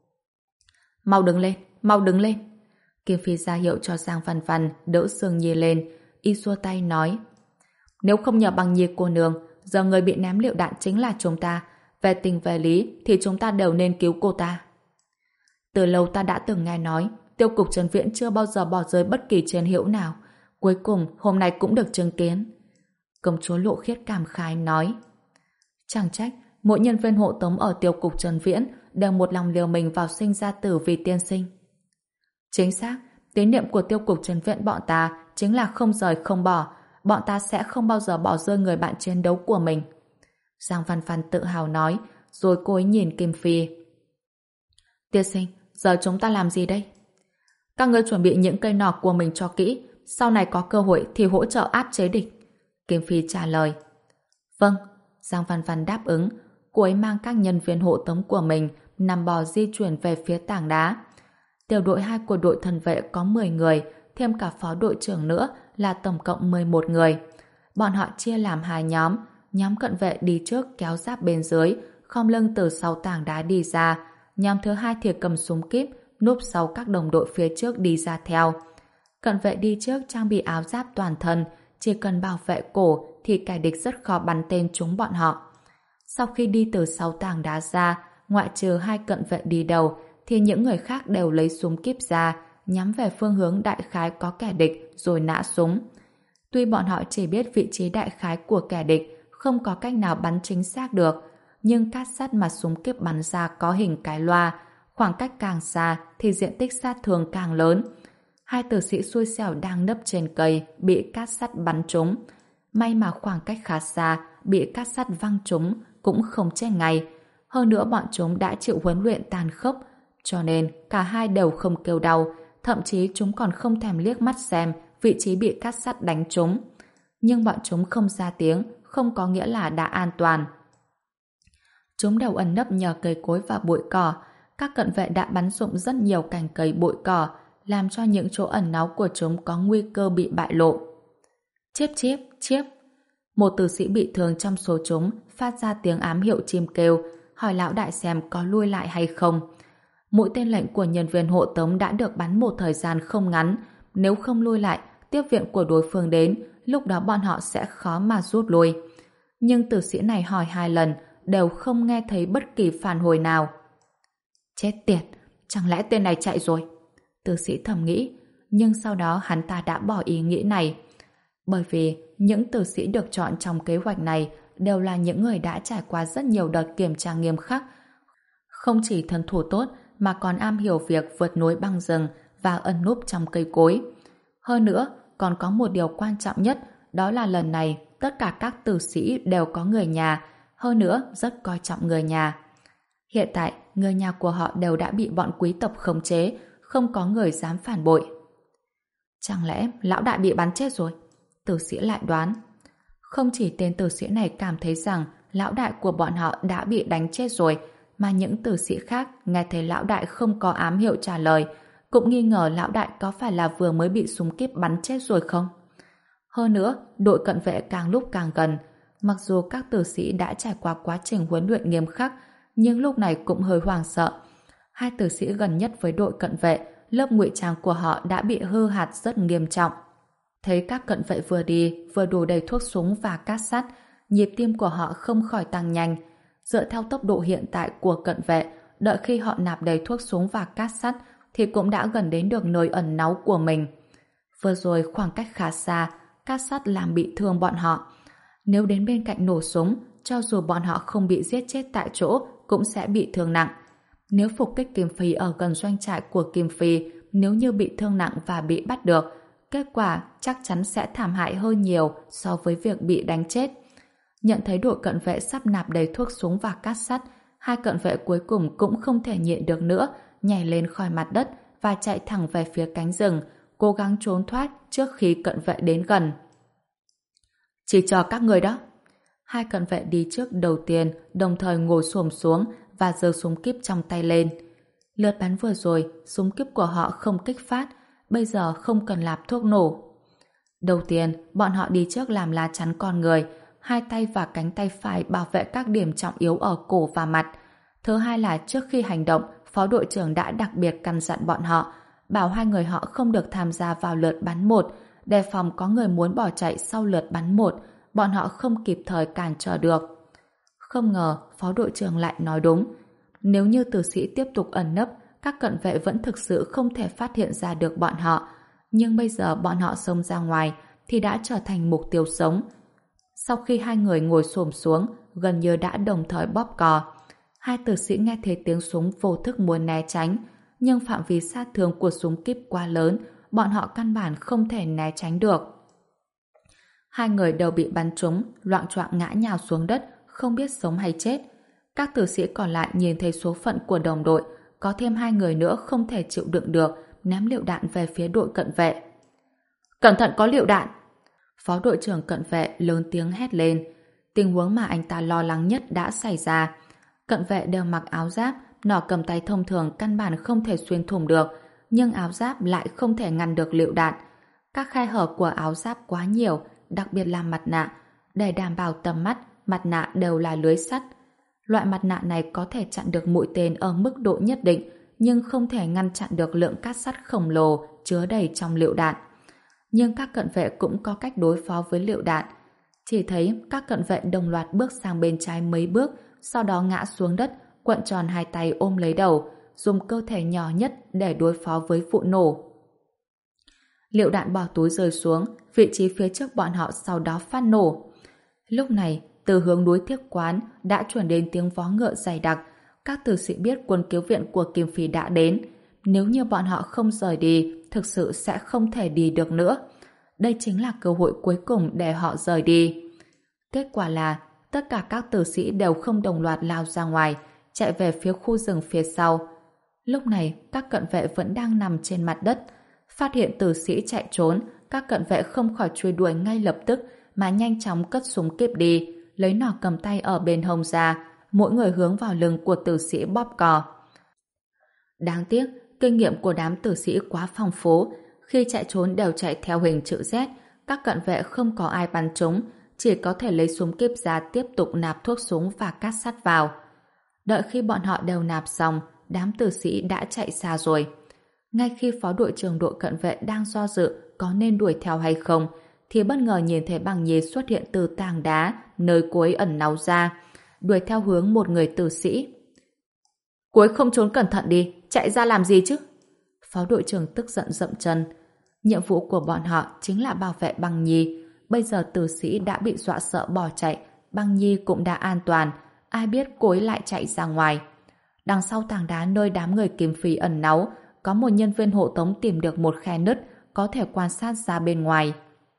Mau đứng lên, mau đứng lên. Kim Phi ra hiệu cho Giang Văn Văn đỡ Sương Nhi lên, y xua tay nói: Nếu không nhờ Băng Nhi cô nương, giờ người bị ném lựu đạn chính là chúng ta. Về tình về lý thì chúng ta đều nên cứu cô ta. Từ lâu ta đã từng nghe nói Tiêu cục Trần Viễn chưa bao giờ bỏ rơi bất kỳ chiến hữu nào. Cuối cùng hôm nay cũng được chứng kiến. Công chúa Lộ Khiết cảm khái nói: Chẳng trách mỗi nhân viên hộ tống ở Tiêu cục Trần Viễn đều một lòng liều mình vào sinh ra tử vì tiên sinh. Chính xác, tín niệm của Tiêu cục Trần Viễn bọn ta chính là không rời không bỏ. Bọn ta sẽ không bao giờ bỏ rơi người bạn chiến đấu của mình. Giang Văn Văn tự hào nói, rồi cô ấy nhìn Kim Phi. Tiên sinh, giờ chúng ta làm gì đây? Các ngươi chuẩn bị những cây nỏ của mình cho kỹ, sau này có cơ hội thì hỗ trợ áp chế địch. Kim Phi trả lời. Vâng. Giang Văn Văn đáp ứng. Cô ấy mang các nhân viên hộ tống của mình nằm bò di chuyển về phía tảng đá. Tiểu đội hai của đội thần vệ có mười người, thêm cả phó đội trưởng nữa là tổng cộng mười một người. Bọn họ chia làm hai nhóm. Nhóm cận vệ đi trước kéo giáp bên dưới, khom lưng từ sau tảng đá đi ra. Nhóm thứ hai thì cầm súng kíp, núp sau các đồng đội phía trước đi ra theo. Cận vệ đi trước trang bị áo giáp toàn thân, chỉ cần bảo vệ cổ thì kẻ địch rất khó bắn tên trúng bọn họ. Sau khi đi từ sau tảng đá ra, ngoại trừ hai cận vệ đi đầu, thì những người khác đều lấy súng kíp ra, nhắm về phương hướng đại khái có kẻ địch rồi nã súng. Tuy bọn họ chỉ biết vị trí đại khái của kẻ địch, không có cách nào bắn chính xác được, nhưng cát sắt mà súng kíp bắn ra có hình cái loa, khoảng cách càng xa thì diện tích sát thương càng lớn. Hai tử sĩ xui xẻo đang nấp trên cây bị cát sắt bắn trúng. May mà khoảng cách khá xa, bị cát sắt văng trúng cũng không chết ngay. Hơn nữa bọn chúng đã chịu huấn luyện tàn khốc, cho nên cả hai đều không kêu đau, thậm chí chúng còn không thèm liếc mắt xem vị trí bị cát sắt đánh trúng. Nhưng bọn chúng không ra tiếng, không có nghĩa là đã an toàn. Chúng đều ẩn nấp nhờ cây cối và bụi cỏ. Các cận vệ đã bắn rụng rất nhiều cành cây bụi cỏ, làm cho những chỗ ẩn náu của chúng có nguy cơ bị bại lộ. Chiếp chiếp, chiếp. Một tử sĩ bị thương trong số chúng phát ra tiếng ám hiệu chim kêu, hỏi lão đại xem có lui lại hay không. Mũi tên lệnh của nhân viên hộ tống đã được bắn một thời gian không ngắn. Nếu không lui lại, tiếp viện của đối phương đến, lúc đó bọn họ sẽ khó mà rút lui. Nhưng tử sĩ này hỏi hai lần, đều không nghe thấy bất kỳ phản hồi nào. Chết tiệt, chẳng lẽ tên này chạy rồi? Tử sĩ thầm nghĩ, nhưng sau đó hắn ta đã bỏ ý nghĩ này. Bởi vì những tử sĩ được chọn trong kế hoạch này đều là những người đã trải qua rất nhiều đợt kiểm tra nghiêm khắc. Không chỉ thân thủ tốt mà còn am hiểu việc vượt núi băng rừng và ẩn núp trong cây cối. Hơn nữa, còn có một điều quan trọng nhất, đó là lần này tất cả các tử sĩ đều có người nhà, hơn nữa rất coi trọng người nhà. Hiện tại, người nhà của họ đều đã bị bọn quý tộc khống chế, không có người dám phản bội. Chẳng lẽ lão đại bị bắn chết rồi? Tử sĩ lại đoán. Không chỉ tên tử sĩ này cảm thấy rằng lão đại của bọn họ đã bị đánh chết rồi, mà những tử sĩ khác nghe thấy lão đại không có ám hiệu trả lời, cũng nghi ngờ lão đại có phải là vừa mới bị súng kíp bắn chết rồi không? Hơn nữa, đội cận vệ càng lúc càng gần. Mặc dù các tử sĩ đã trải qua quá trình huấn luyện nghiêm khắc, nhưng lúc này cũng hơi hoảng sợ. Hai tử sĩ gần nhất với đội cận vệ, lớp ngụy trang của họ đã bị hư hạt rất nghiêm trọng. Thấy các cận vệ vừa đi, vừa đổ đầy thuốc súng và cát sắt, nhịp tim của họ không khỏi tăng nhanh. Dựa theo tốc độ hiện tại của cận vệ, đợi khi họ nạp đầy thuốc súng và cát sắt, thì cũng đã gần đến được nơi ẩn náu của mình. Vừa rồi khoảng cách khá xa, cát sắt làm bị thương bọn họ. Nếu đến bên cạnh nổ súng, cho dù bọn họ không bị giết chết tại chỗ, cũng sẽ bị thương nặng. Nếu phục kích Kim Phi ở gần doanh trại của Kim Phi, nếu như bị thương nặng và bị bắt được, kết quả chắc chắn sẽ thảm hại hơn nhiều so với việc bị đánh chết. Nhận thấy đội cận vệ sắp nạp đầy thuốc súng và cát sắt, hai cận vệ cuối cùng cũng không thể nhịn được nữa, nhảy lên khỏi mặt đất và chạy thẳng về phía cánh rừng, cố gắng trốn thoát trước khi cận vệ đến gần. Chỉ cho các người đó. Hai cận vệ đi trước đầu tiên, đồng thời ngồi xổm xuống và giơ súng kíp trong tay lên. Lượt bắn vừa rồi, súng kíp của họ không kích phát, bây giờ không cần lạp thuốc nổ. Đầu tiên, bọn họ đi trước làm lá chắn con người, hai tay và cánh tay phải bảo vệ các điểm trọng yếu ở cổ và mặt. Thứ hai là trước khi hành động, phó đội trưởng đã đặc biệt căn dặn bọn họ, bảo hai người họ không được tham gia vào lượt bắn một, đề phòng có người muốn bỏ chạy sau lượt bắn một, bọn họ không kịp thời cản trở được. Không ngờ, phó đội trưởng lại nói đúng. Nếu như tử sĩ tiếp tục ẩn nấp, các cận vệ vẫn thực sự không thể phát hiện ra được bọn họ. Nhưng bây giờ bọn họ xông ra ngoài thì đã trở thành mục tiêu sống. Sau khi hai người ngồi xổm xuống, gần như đã đồng thời bóp cò. Hai tử sĩ nghe thấy tiếng súng vô thức muốn né tránh, nhưng phạm vi sát thương của súng kíp quá lớn, bọn họ căn bản không thể né tránh được. Hai người đều bị bắn trúng, loạng choạng ngã nhào xuống đất, không biết sống hay chết. Các tử sĩ còn lại nhìn thấy số phận của đồng đội, có thêm hai người nữa không thể chịu đựng được, ném lựu đạn về phía đội cận vệ. Cẩn thận có lựu đạn! Phó đội trưởng cận vệ lớn tiếng hét lên. Tình huống mà anh ta lo lắng nhất đã xảy ra. Cận vệ đều mặc áo giáp, nỏ cầm tay thông thường căn bản không thể xuyên thủng được, nhưng áo giáp lại không thể ngăn được lựu đạn. Các khe hở của áo giáp quá nhiều, đặc biệt là mặt nạ. Để đảm bảo tầm mắt, mặt nạ đều là lưới sắt. Loại mặt nạ này có thể chặn được mũi tên ở mức độ nhất định, nhưng không thể ngăn chặn được lượng cát sắt khổng lồ chứa đầy trong lựu đạn. Nhưng các cận vệ cũng có cách đối phó với lựu đạn. Chỉ thấy các cận vệ đồng loạt bước sang bên trái mấy bước, sau đó ngã xuống đất, quận tròn hai tay ôm lấy đầu, dùng cơ thể nhỏ nhất để đối phó với vụ nổ. Lựu đạn bỏ túi rơi xuống, vị trí phía trước bọn họ sau đó phát nổ. Lúc này, từ hướng núi Thiếc Quán đã truyền đến tiếng vó ngựa dày đặc. Các tử sĩ biết quân cứu viện của Kim Phi đã đến. Nếu như bọn họ không rời đi, thực sự sẽ không thể đi được nữa. Đây chính là cơ hội cuối cùng để họ rời đi. Kết quả là tất cả các tử sĩ đều không đồng loạt lao ra ngoài, chạy về phía khu rừng phía sau. Lúc này, các cận vệ vẫn đang nằm trên mặt đất. Phát hiện tử sĩ chạy trốn, các cận vệ không khỏi truy đuổi ngay lập tức mà nhanh chóng cất súng kíp đi, lấy nỏ cầm tay ở bên hông ra, mỗi người hướng vào lưng của tử sĩ bóp cò. Đáng tiếc, kinh nghiệm của đám tử sĩ quá phong phú, khi chạy trốn đều chạy theo hình chữ Z, các cận vệ không có ai bắn chúng, chỉ có thể lấy súng kíp ra tiếp tục nạp thuốc súng và cát sắt vào. Đợi khi bọn họ đều nạp xong, đám tử sĩ đã chạy xa rồi. Ngay khi phó đội trưởng đội cận vệ đang do dự có nên đuổi theo hay không, thì bất ngờ nhìn thấy Bằng Nhi xuất hiện từ tảng đá nơi cô ấy ẩn náu ra, đuổi theo hướng một người tử sĩ. Cô ấy không trốn cẩn thận đi, chạy ra làm gì chứ? Phó đội trưởng tức giận dậm chân. Nhiệm vụ của bọn họ chính là bảo vệ Bằng Nhi. Bây giờ tử sĩ đã bị dọa sợ bỏ chạy, Bằng Nhi cũng đã an toàn, ai biết cô ấy lại chạy ra ngoài. Đằng sau tảng đá nơi đám người Kim Phi ẩn náu, có một nhân viên hộ tống tìm được một khe nứt có thể quan sát ra bên ngoài.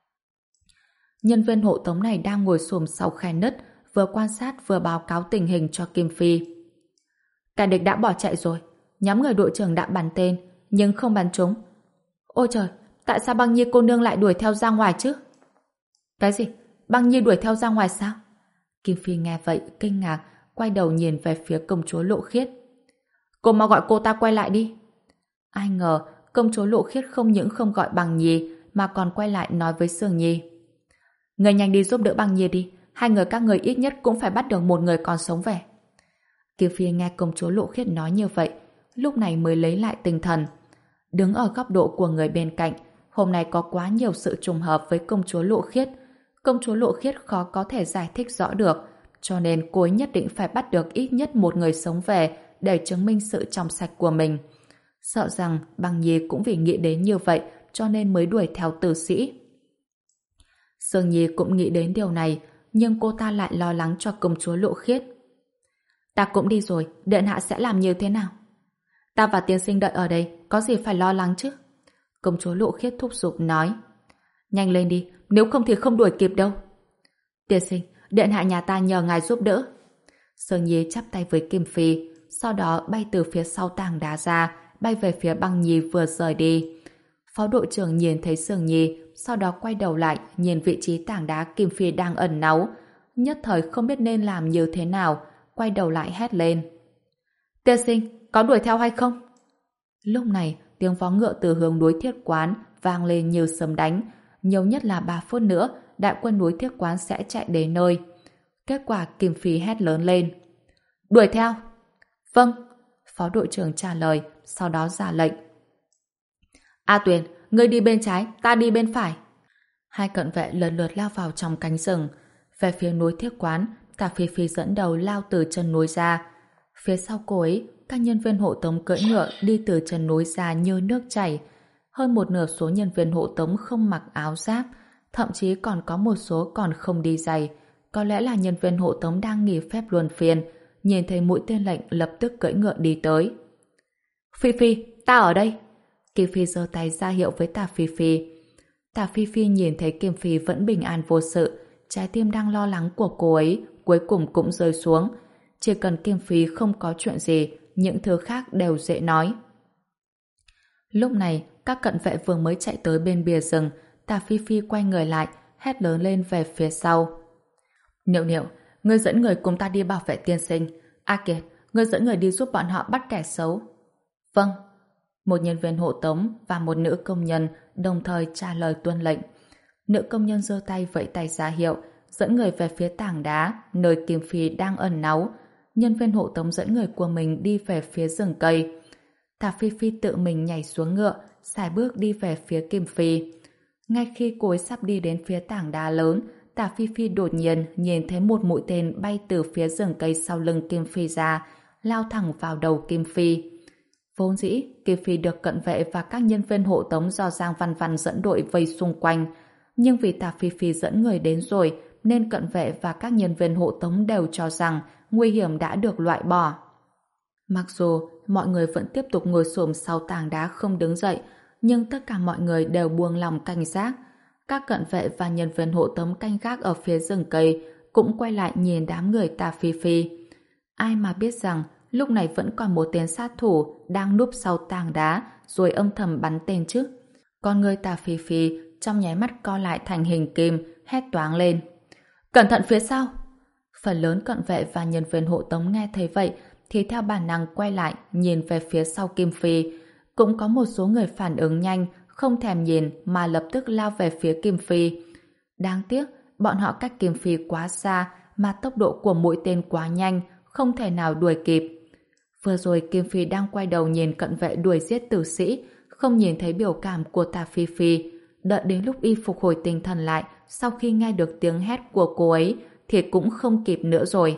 Nhân viên hộ tống này đang ngồi xổm sau khe nứt, vừa quan sát vừa báo cáo tình hình cho Kim Phi. Kẻ địch đã bỏ chạy rồi, nhóm người đội trưởng đã bắn tên, nhưng không bắn trúng. Ôi trời, tại sao Băng Nhi cô nương lại đuổi theo ra ngoài chứ? Cái gì? Băng Nhi đuổi theo ra ngoài sao? Kim Phi nghe vậy, kinh ngạc, quay đầu nhìn về phía công chúa Lộ Khiết. Cô mau gọi cô ta quay lại đi. Ai ngờ, công chúa Lộ Khiết không những không gọi Bằng Nhi, mà còn quay lại nói với Sương Nhi. Người nhanh đi giúp đỡ Bằng Nhi đi, hai người các người ít nhất cũng phải bắt được một người còn sống về. Kim Phi nghe công chúa Lộ Khiết nói như vậy, lúc này mới lấy lại tinh thần. Đứng ở góc độ của người bên cạnh, hôm nay có quá nhiều sự trùng hợp với công chúa Lộ Khiết. Công chúa Lộ Khiết khó có thể giải thích rõ được, cho nên cô ấy nhất định phải bắt được ít nhất một người sống về để chứng minh sự trong sạch của mình. Sợ rằng Bằng Nhi cũng vì nghĩ đến như vậy cho nên mới đuổi theo tử sĩ. Sương Nhi cũng nghĩ đến điều này, nhưng cô ta lại lo lắng cho công chúa Lộ Khiết. Ta cũng đi rồi, điện hạ sẽ làm như thế nào? Ta và tiên sinh đợi ở đây, có gì phải lo lắng chứ? Công chúa Lộ Khiết thúc giục nói. Nhanh lên đi, nếu không thì không đuổi kịp đâu. Tiên sinh, điện hạ nhà ta nhờ ngài giúp đỡ. Sương Nhi chắp tay với Kim Phi, sau đó bay từ phía sau tảng đá ra, bay về phía Băng Nhi vừa rời đi. Phó đội trưởng nhìn thấy Sương Nhi, sau đó quay đầu lại nhìn vị trí tảng đá Kim Phi đang ẩn náu, nhất thời không biết nên làm như thế nào, quay đầu lại hét lên. Tiên sinh, có đuổi theo hay không? Lúc này, tiếng vó ngựa từ hướng núi Thiết Quán vang lên như sấm đánh, nhiều nhất là ba phút nữa, đại quân núi Thiết Quán sẽ chạy đến nơi. Kết quả Kim Phi hét lớn lên. Đuổi theo! Vâng! Phó đội trưởng trả lời, sau đó ra lệnh. A Tuyền, ngươi đi bên trái, ta đi bên phải. Hai cận vệ lần lượt lao vào trong cánh rừng. Về phía núi Thiết Quán, Tả Phi Phi dẫn đầu lao từ chân núi ra. Phía sau cô ấy, các nhân viên hộ tống cưỡi ngựa đi từ chân núi ra như nước chảy. Hơn một nửa số nhân viên hộ tống không mặc áo giáp, thậm chí còn có một số còn không đi giày. Có lẽ là nhân viên hộ tống đang nghỉ phép luân phiên, nhìn thấy mũi tên lệnh lập tức cưỡi ngựa đi tới. Phi Phi, ta ở đây. Kim Phi giơ tay ra hiệu với Tả Phi Phi. Tả Phi Phi nhìn thấy Kim Phi vẫn bình an vô sự, trái tim đang lo lắng của cô ấy cuối cùng cũng rơi xuống. Chỉ cần Kim Phi không có chuyện gì, những thứ khác đều dễ nói. Lúc này, các cận vệ vừa mới chạy tới bên bìa rừng, Tả Phi Phi quay người lại, hét lớn lên về phía sau. Niệu Niệu, ngươi dẫn người cùng ta đi bảo vệ tiên sinh. A Kiệt, ngươi dẫn người đi giúp bọn họ bắt kẻ xấu. Vâng. Một nhân viên hộ tống và một nữ công nhân đồng thời trả lời tuân lệnh. Nữ công nhân giơ tay vẫy tay ra hiệu, dẫn người về phía tảng đá nơi Kim Phi đang ẩn náu. nhân viên hộ tống dẫn người của mình đi về phía rừng cây. Tả Phi Phi tự mình nhảy xuống ngựa, sải bước đi về phía Kim Phi. Ngay khi cô ấy sắp đi đến phía tảng đá lớn, Tả Phi Phi đột nhiên nhìn thấy một mũi tên bay từ phía rừng cây sau lưng Kim Phi ra, lao thẳng vào đầu Kim Phi. Vốn dĩ, Kim Phi được cận vệ và các nhân viên hộ tống do Giang Văn Văn dẫn đội vây xung quanh. Nhưng vì Tả Phi Phi dẫn người đến rồi, nên cận vệ và các nhân viên hộ tống đều cho rằng nguy hiểm đã được loại bỏ. Mặc dù mọi người vẫn tiếp tục ngồi xổm sau tảng đá không đứng dậy, nhưng tất cả mọi người đều buông lòng cảnh giác. Các cận vệ và nhân viên hộ tống canh gác ở phía rừng cây cũng quay lại nhìn đám người Tả Phi Phi. Ai mà biết rằng lúc này vẫn còn một tên sát thủ đang núp sau tảng đá rồi âm thầm bắn tên chứ. Con người Tả Phi Phi trong nháy mắt co lại thành hình kim, hét toáng lên. Cẩn thận phía sau! Phần lớn cận vệ và nhân viên hộ tống nghe thấy vậy thì theo bản năng quay lại nhìn về phía sau Kim Phi. Cũng có một số người phản ứng nhanh, không thèm nhìn mà lập tức lao về phía Kim Phi. Đáng tiếc, bọn họ cách Kim Phi quá xa mà tốc độ của mũi tên quá nhanh, không thể nào đuổi kịp. Vừa rồi Kim Phi đang quay đầu nhìn cận vệ đuổi giết tử sĩ, không nhìn thấy biểu cảm của Tả Phi Phi. Đợi đến lúc y phục hồi tinh thần lại, sau khi nghe được tiếng hét của cô ấy, thì cũng không kịp nữa rồi.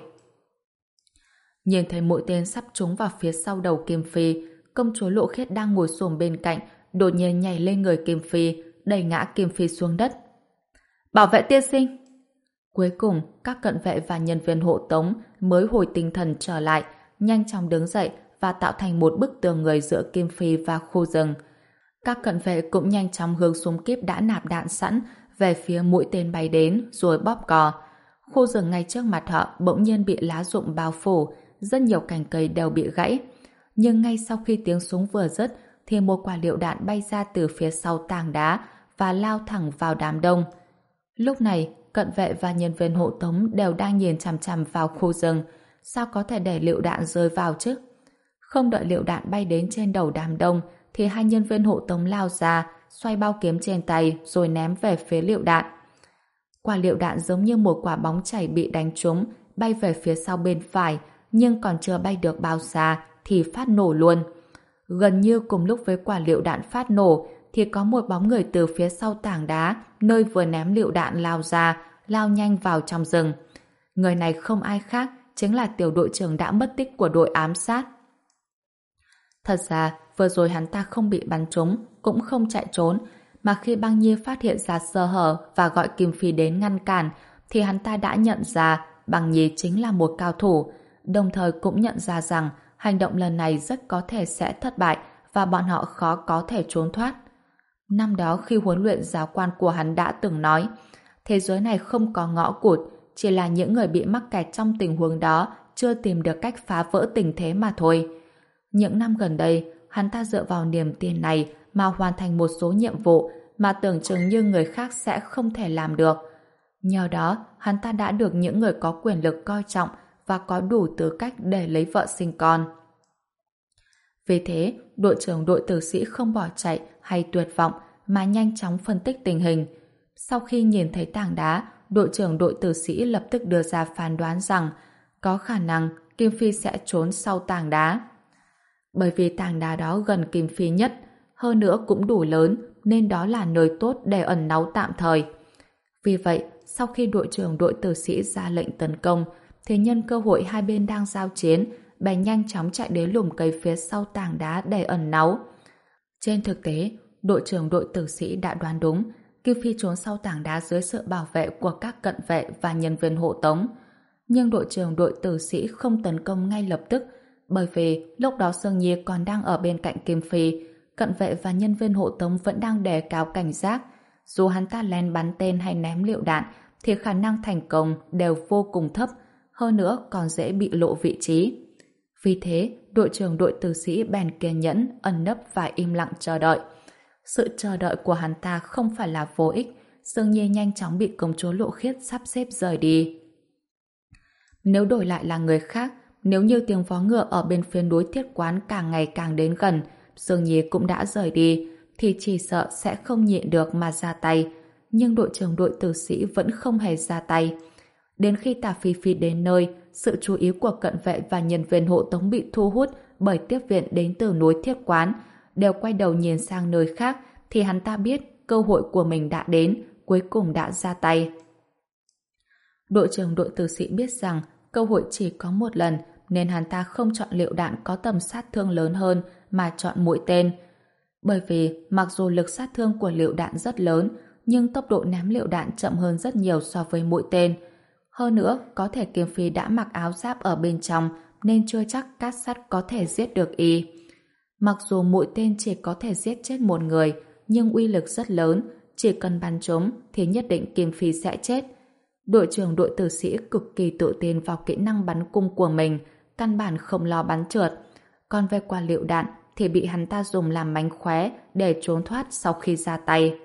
Nhìn thấy mũi tên sắp trúng vào phía sau đầu Kim Phi, công chúa Lộ Khiết đang ngồi xổm bên cạnh, đột nhiên nhảy lên người Kim Phi, đẩy ngã Kim Phi xuống đất. Bảo vệ tiên sinh! Cuối cùng, các cận vệ và nhân viên hộ tống mới hồi tinh thần trở lại, nhanh chóng đứng dậy và tạo thành một bức tường người giữa Kim Phi và khu rừng. Các cận vệ cũng nhanh chóng hướng súng kíp đã nạp đạn sẵn về phía mũi tên bay đến rồi bóp cò. Khu rừng ngay trước mặt họ bỗng nhiên bị lá rụng bao phủ, rất nhiều cành cây đều bị gãy. Nhưng ngay sau khi tiếng súng vừa dứt thì một quả lựu đạn bay ra từ phía sau tảng đá và lao thẳng vào đám đông. Lúc này, cận vệ và nhân viên hộ tống đều đang nhìn chằm chằm vào khu rừng. Sao có thể để lựu đạn rơi vào chứ? Không đợi lựu đạn bay đến trên đầu đám đông thì hai nhân viên hộ tống lao ra, xoay bao kiếm trên tay rồi ném về phía lựu đạn. Quả lựu đạn giống như một quả bóng chảy bị đánh trúng, bay về phía sau bên phải, nhưng còn chưa bay được bao xa thì phát nổ luôn. Gần như cùng lúc với quả lựu đạn phát nổ thì có một bóng người từ phía sau tảng đá nơi vừa ném lựu đạn lao ra, lao nhanh vào trong rừng. Người này không ai khác, chính là tiểu đội trưởng đã mất tích của đội ám sát. Thật ra, vừa rồi hắn ta không bị bắn trúng, cũng không chạy trốn, mà khi Băng Nhi phát hiện ra sơ hở và gọi Kim Phi đến ngăn cản, thì hắn ta đã nhận ra Băng Nhi chính là một cao thủ, đồng thời cũng nhận ra rằng hành động lần này rất có thể sẽ thất bại và bọn họ khó có thể trốn thoát. Năm đó khi huấn luyện giáo quan của hắn đã từng nói, thế giới này không có ngõ cụt, chỉ là những người bị mắc kẹt trong tình huống đó chưa tìm được cách phá vỡ tình thế mà thôi. Những năm gần đây, hắn ta dựa vào niềm tin này mà hoàn thành một số nhiệm vụ mà tưởng chừng như người khác sẽ không thể làm được. Nhờ đó, hắn ta đã được những người có quyền lực coi trọng và có đủ tư cách để lấy vợ sinh con. Vì thế, đội trưởng đội tử sĩ không bỏ chạy hay tuyệt vọng mà nhanh chóng phân tích tình hình. Sau khi nhìn thấy tảng đá, đội trưởng đội tử sĩ lập tức đưa ra phán đoán rằng có khả năng Kim Phi sẽ trốn sau tảng đá. Bởi vì tảng đá đó gần Kim Phi nhất, hơn nữa cũng đủ lớn nên đó là nơi tốt để ẩn náu tạm thời. Vì vậy, sau khi đội trưởng đội tử sĩ ra lệnh tấn công, thì nhân cơ hội hai bên đang giao chiến, bèn nhanh chóng chạy đến lùm cây phía sau tảng đá để ẩn náu. Trên thực tế, đội trưởng đội tử sĩ đã đoán đúng, Kim Phi trốn sau tảng đá dưới sự bảo vệ của các cận vệ và nhân viên hộ tống. Nhưng đội trưởng đội tử sĩ không tấn công ngay lập tức, bởi vì lúc đó Sương Nhi còn đang ở bên cạnh Kim Phi, cận vệ và nhân viên hộ tống vẫn đang đề cao cảnh giác. Dù hắn ta lén bắn tên hay ném lựu đạn, thì khả năng thành công đều vô cùng thấp, hơn nữa còn dễ bị lộ vị trí. Vì thế, đội trưởng đội tử sĩ bèn kiên nhẫn, ẩn nấp và im lặng chờ đợi. Sự chờ đợi của hắn ta không phải là vô ích, Sương Nhi nhanh chóng bị công chúa Lộ Khiết sắp xếp rời đi. Nếu đổi lại là người khác, nếu như tiếng vó ngựa ở bên phía núi Thiết Quán càng ngày càng đến gần, Sương Nhi cũng đã rời đi, thì chỉ sợ sẽ không nhịn được mà ra tay. Nhưng đội trưởng đội tử sĩ vẫn không hề ra tay. Đến khi Tả Phi Phi đến nơi, sự chú ý của cận vệ và nhân viên hộ tống bị thu hút bởi tiếp viện đến từ núi Thiết Quán, đều quay đầu nhìn sang nơi khác, thì hắn ta biết cơ hội của mình đã đến, cuối cùng đã ra tay. Đội trưởng đội tử sĩ biết rằng cơ hội chỉ có một lần, nên hắn ta không chọn lựu đạn có tầm sát thương lớn hơn mà chọn mũi tên. Bởi vì mặc dù lực sát thương của lựu đạn rất lớn, nhưng tốc độ ném lựu đạn chậm hơn rất nhiều so với mũi tên. Hơn nữa, có thể Kiếm Phi đã mặc áo giáp ở bên trong nên chưa chắc cát sắt có thể giết được y. Mặc dù mũi tên chỉ có thể giết chết một người, nhưng uy lực rất lớn, chỉ cần bắn trúng thì nhất định Kiếm Phi sẽ chết. Đội trưởng đội tử sĩ cực kỳ tự tin vào kỹ năng bắn cung của mình, căn bản không lo bắn trượt. Còn về quả lựu đạn thì bị hắn ta dùng làm mánh khóe để trốn thoát sau khi ra tay.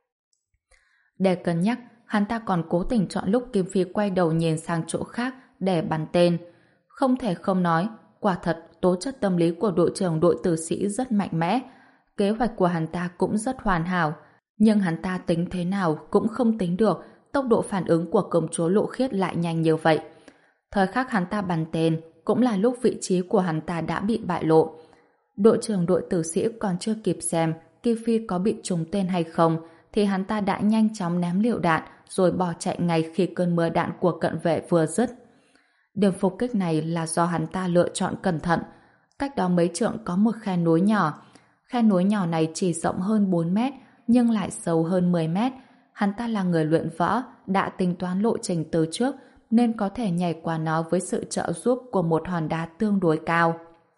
Để cân nhắc, hắn ta còn cố tình chọn lúc Kim Phi quay đầu nhìn sang chỗ khác để bắn tên. Không thể không nói, quả thật tố chất tâm lý của đội trưởng đội tử sĩ rất mạnh mẽ. Kế hoạch của hắn ta cũng rất hoàn hảo, nhưng hắn ta tính thế nào cũng không tính được tốc độ phản ứng của công chúa Lộ Khiết lại nhanh như vậy. Thời khắc hắn ta bắn tên cũng là lúc vị trí của hắn ta đã bị bại lộ. Đội trưởng đội tử sĩ còn chưa kịp xem Kim Phi có bị trúng tên hay không thì hắn ta đã nhanh chóng ném lựu đạn rồi bỏ chạy ngay khi cơn mưa đạn của cận vệ vừa dứt. Điểm phục kích này là do hắn ta lựa chọn cẩn thận. Cách đó mấy trượng có một khe núi nhỏ. Khe núi nhỏ này chỉ rộng hơn bốn mét nhưng lại sâu hơn mười mét. Hắn ta là người luyện võ, đã tính toán lộ trình từ trước nên có thể nhảy qua nó với sự trợ giúp của một hòn đá tương đối cao.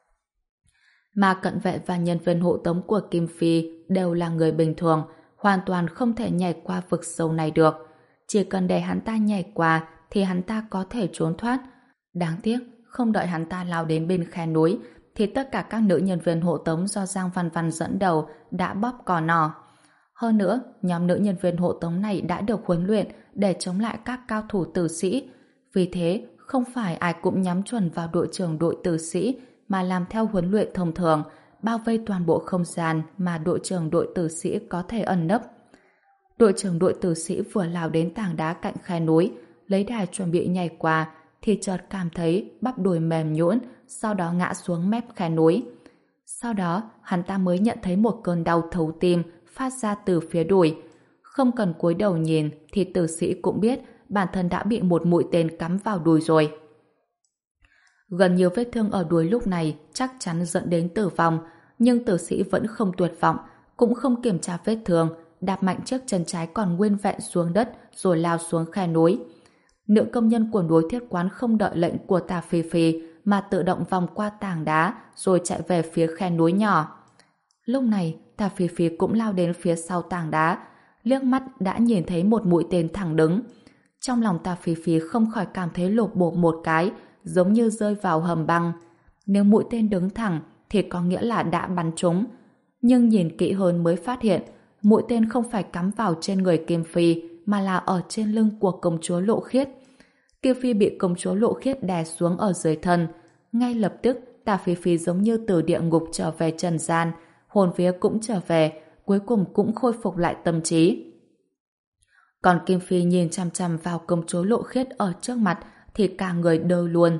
Mà cận vệ và nhân viên hộ tống của Kim Phi đều là người bình thường, hoàn toàn không thể nhảy qua vực sâu này được. Chỉ cần để hắn ta nhảy qua thì hắn ta có thể trốn thoát. Đáng tiếc, không đợi hắn ta lao đến bên khe núi thì tất cả các nữ nhân viên hộ tống do Giang Văn Văn dẫn đầu đã bóp cò nỏ. Hơn nữa, nhóm nữ nhân viên hộ tống này đã được huấn luyện để chống lại các cao thủ tử sĩ. Vì thế, không phải ai cũng nhắm chuẩn vào đội trưởng đội tử sĩ mà làm theo huấn luyện thông thường, bao vây toàn bộ không gian mà đội trưởng đội tử sĩ có thể ẩn nấp. Đội trưởng đội tử sĩ vừa lao đến tảng đá cạnh khe núi, lấy đà chuẩn bị nhảy qua, thì chợt cảm thấy bắp đùi mềm nhũn, sau đó ngã xuống mép khe núi. Sau đó, hắn ta mới nhận thấy một cơn đau thấu tim phát ra từ phía đùi. Không cần cúi đầu nhìn thì tử sĩ cũng biết bản thân đã bị một mũi tên cắm vào đùi rồi. Gần nhiều vết thương ở đùi lúc này chắc chắn dẫn đến tử vong, nhưng tử sĩ vẫn không tuyệt vọng, cũng không kiểm tra vết thương, đạp mạnh chiếc chân trái còn nguyên vẹn xuống đất rồi lao xuống khe núi. Nữ công nhân của núi Thiết Quán không đợi lệnh của Tả Phi Phi mà tự động vòng qua tảng đá rồi chạy về phía khe núi nhỏ. Lúc này, Tả Phi Phi cũng lao đến phía sau tảng đá, liếc mắt đã nhìn thấy một mũi tên thẳng đứng. Trong lòng Tả Phi Phi không khỏi cảm thấy lột bột một cái, giống như rơi vào hầm băng. Nếu mũi tên đứng thẳng thì có nghĩa là đã bắn trúng. Nhưng nhìn kỹ hơn mới phát hiện, mũi tên không phải cắm vào trên người Kim Phi mà là ở trên lưng của công chúa Lộ Khiết. Kim Phi bị công chúa Lộ Khiết đè xuống ở dưới thân. Ngay lập tức, Tả Phi Phi giống như từ địa ngục trở về trần gian, hồn vía cũng trở về, cuối cùng cũng khôi phục lại tâm trí. Còn Kim Phi nhìn chằm chằm vào công chúa Lộ Khiết ở trước mặt thì cả người đơ luôn.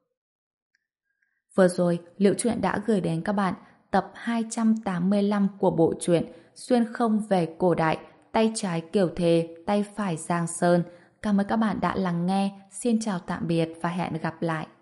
Vừa rồi, Liễu Chuyện đã gửi đến các bạn tập hai trăm tám mươi lăm của bộ truyện Xuyên Không Về Cổ Đại, Tay Trái Kiều Thề, Tay Phải Giang Sơn. Cảm ơn các bạn đã lắng nghe. Xin chào tạm biệt và hẹn gặp lại.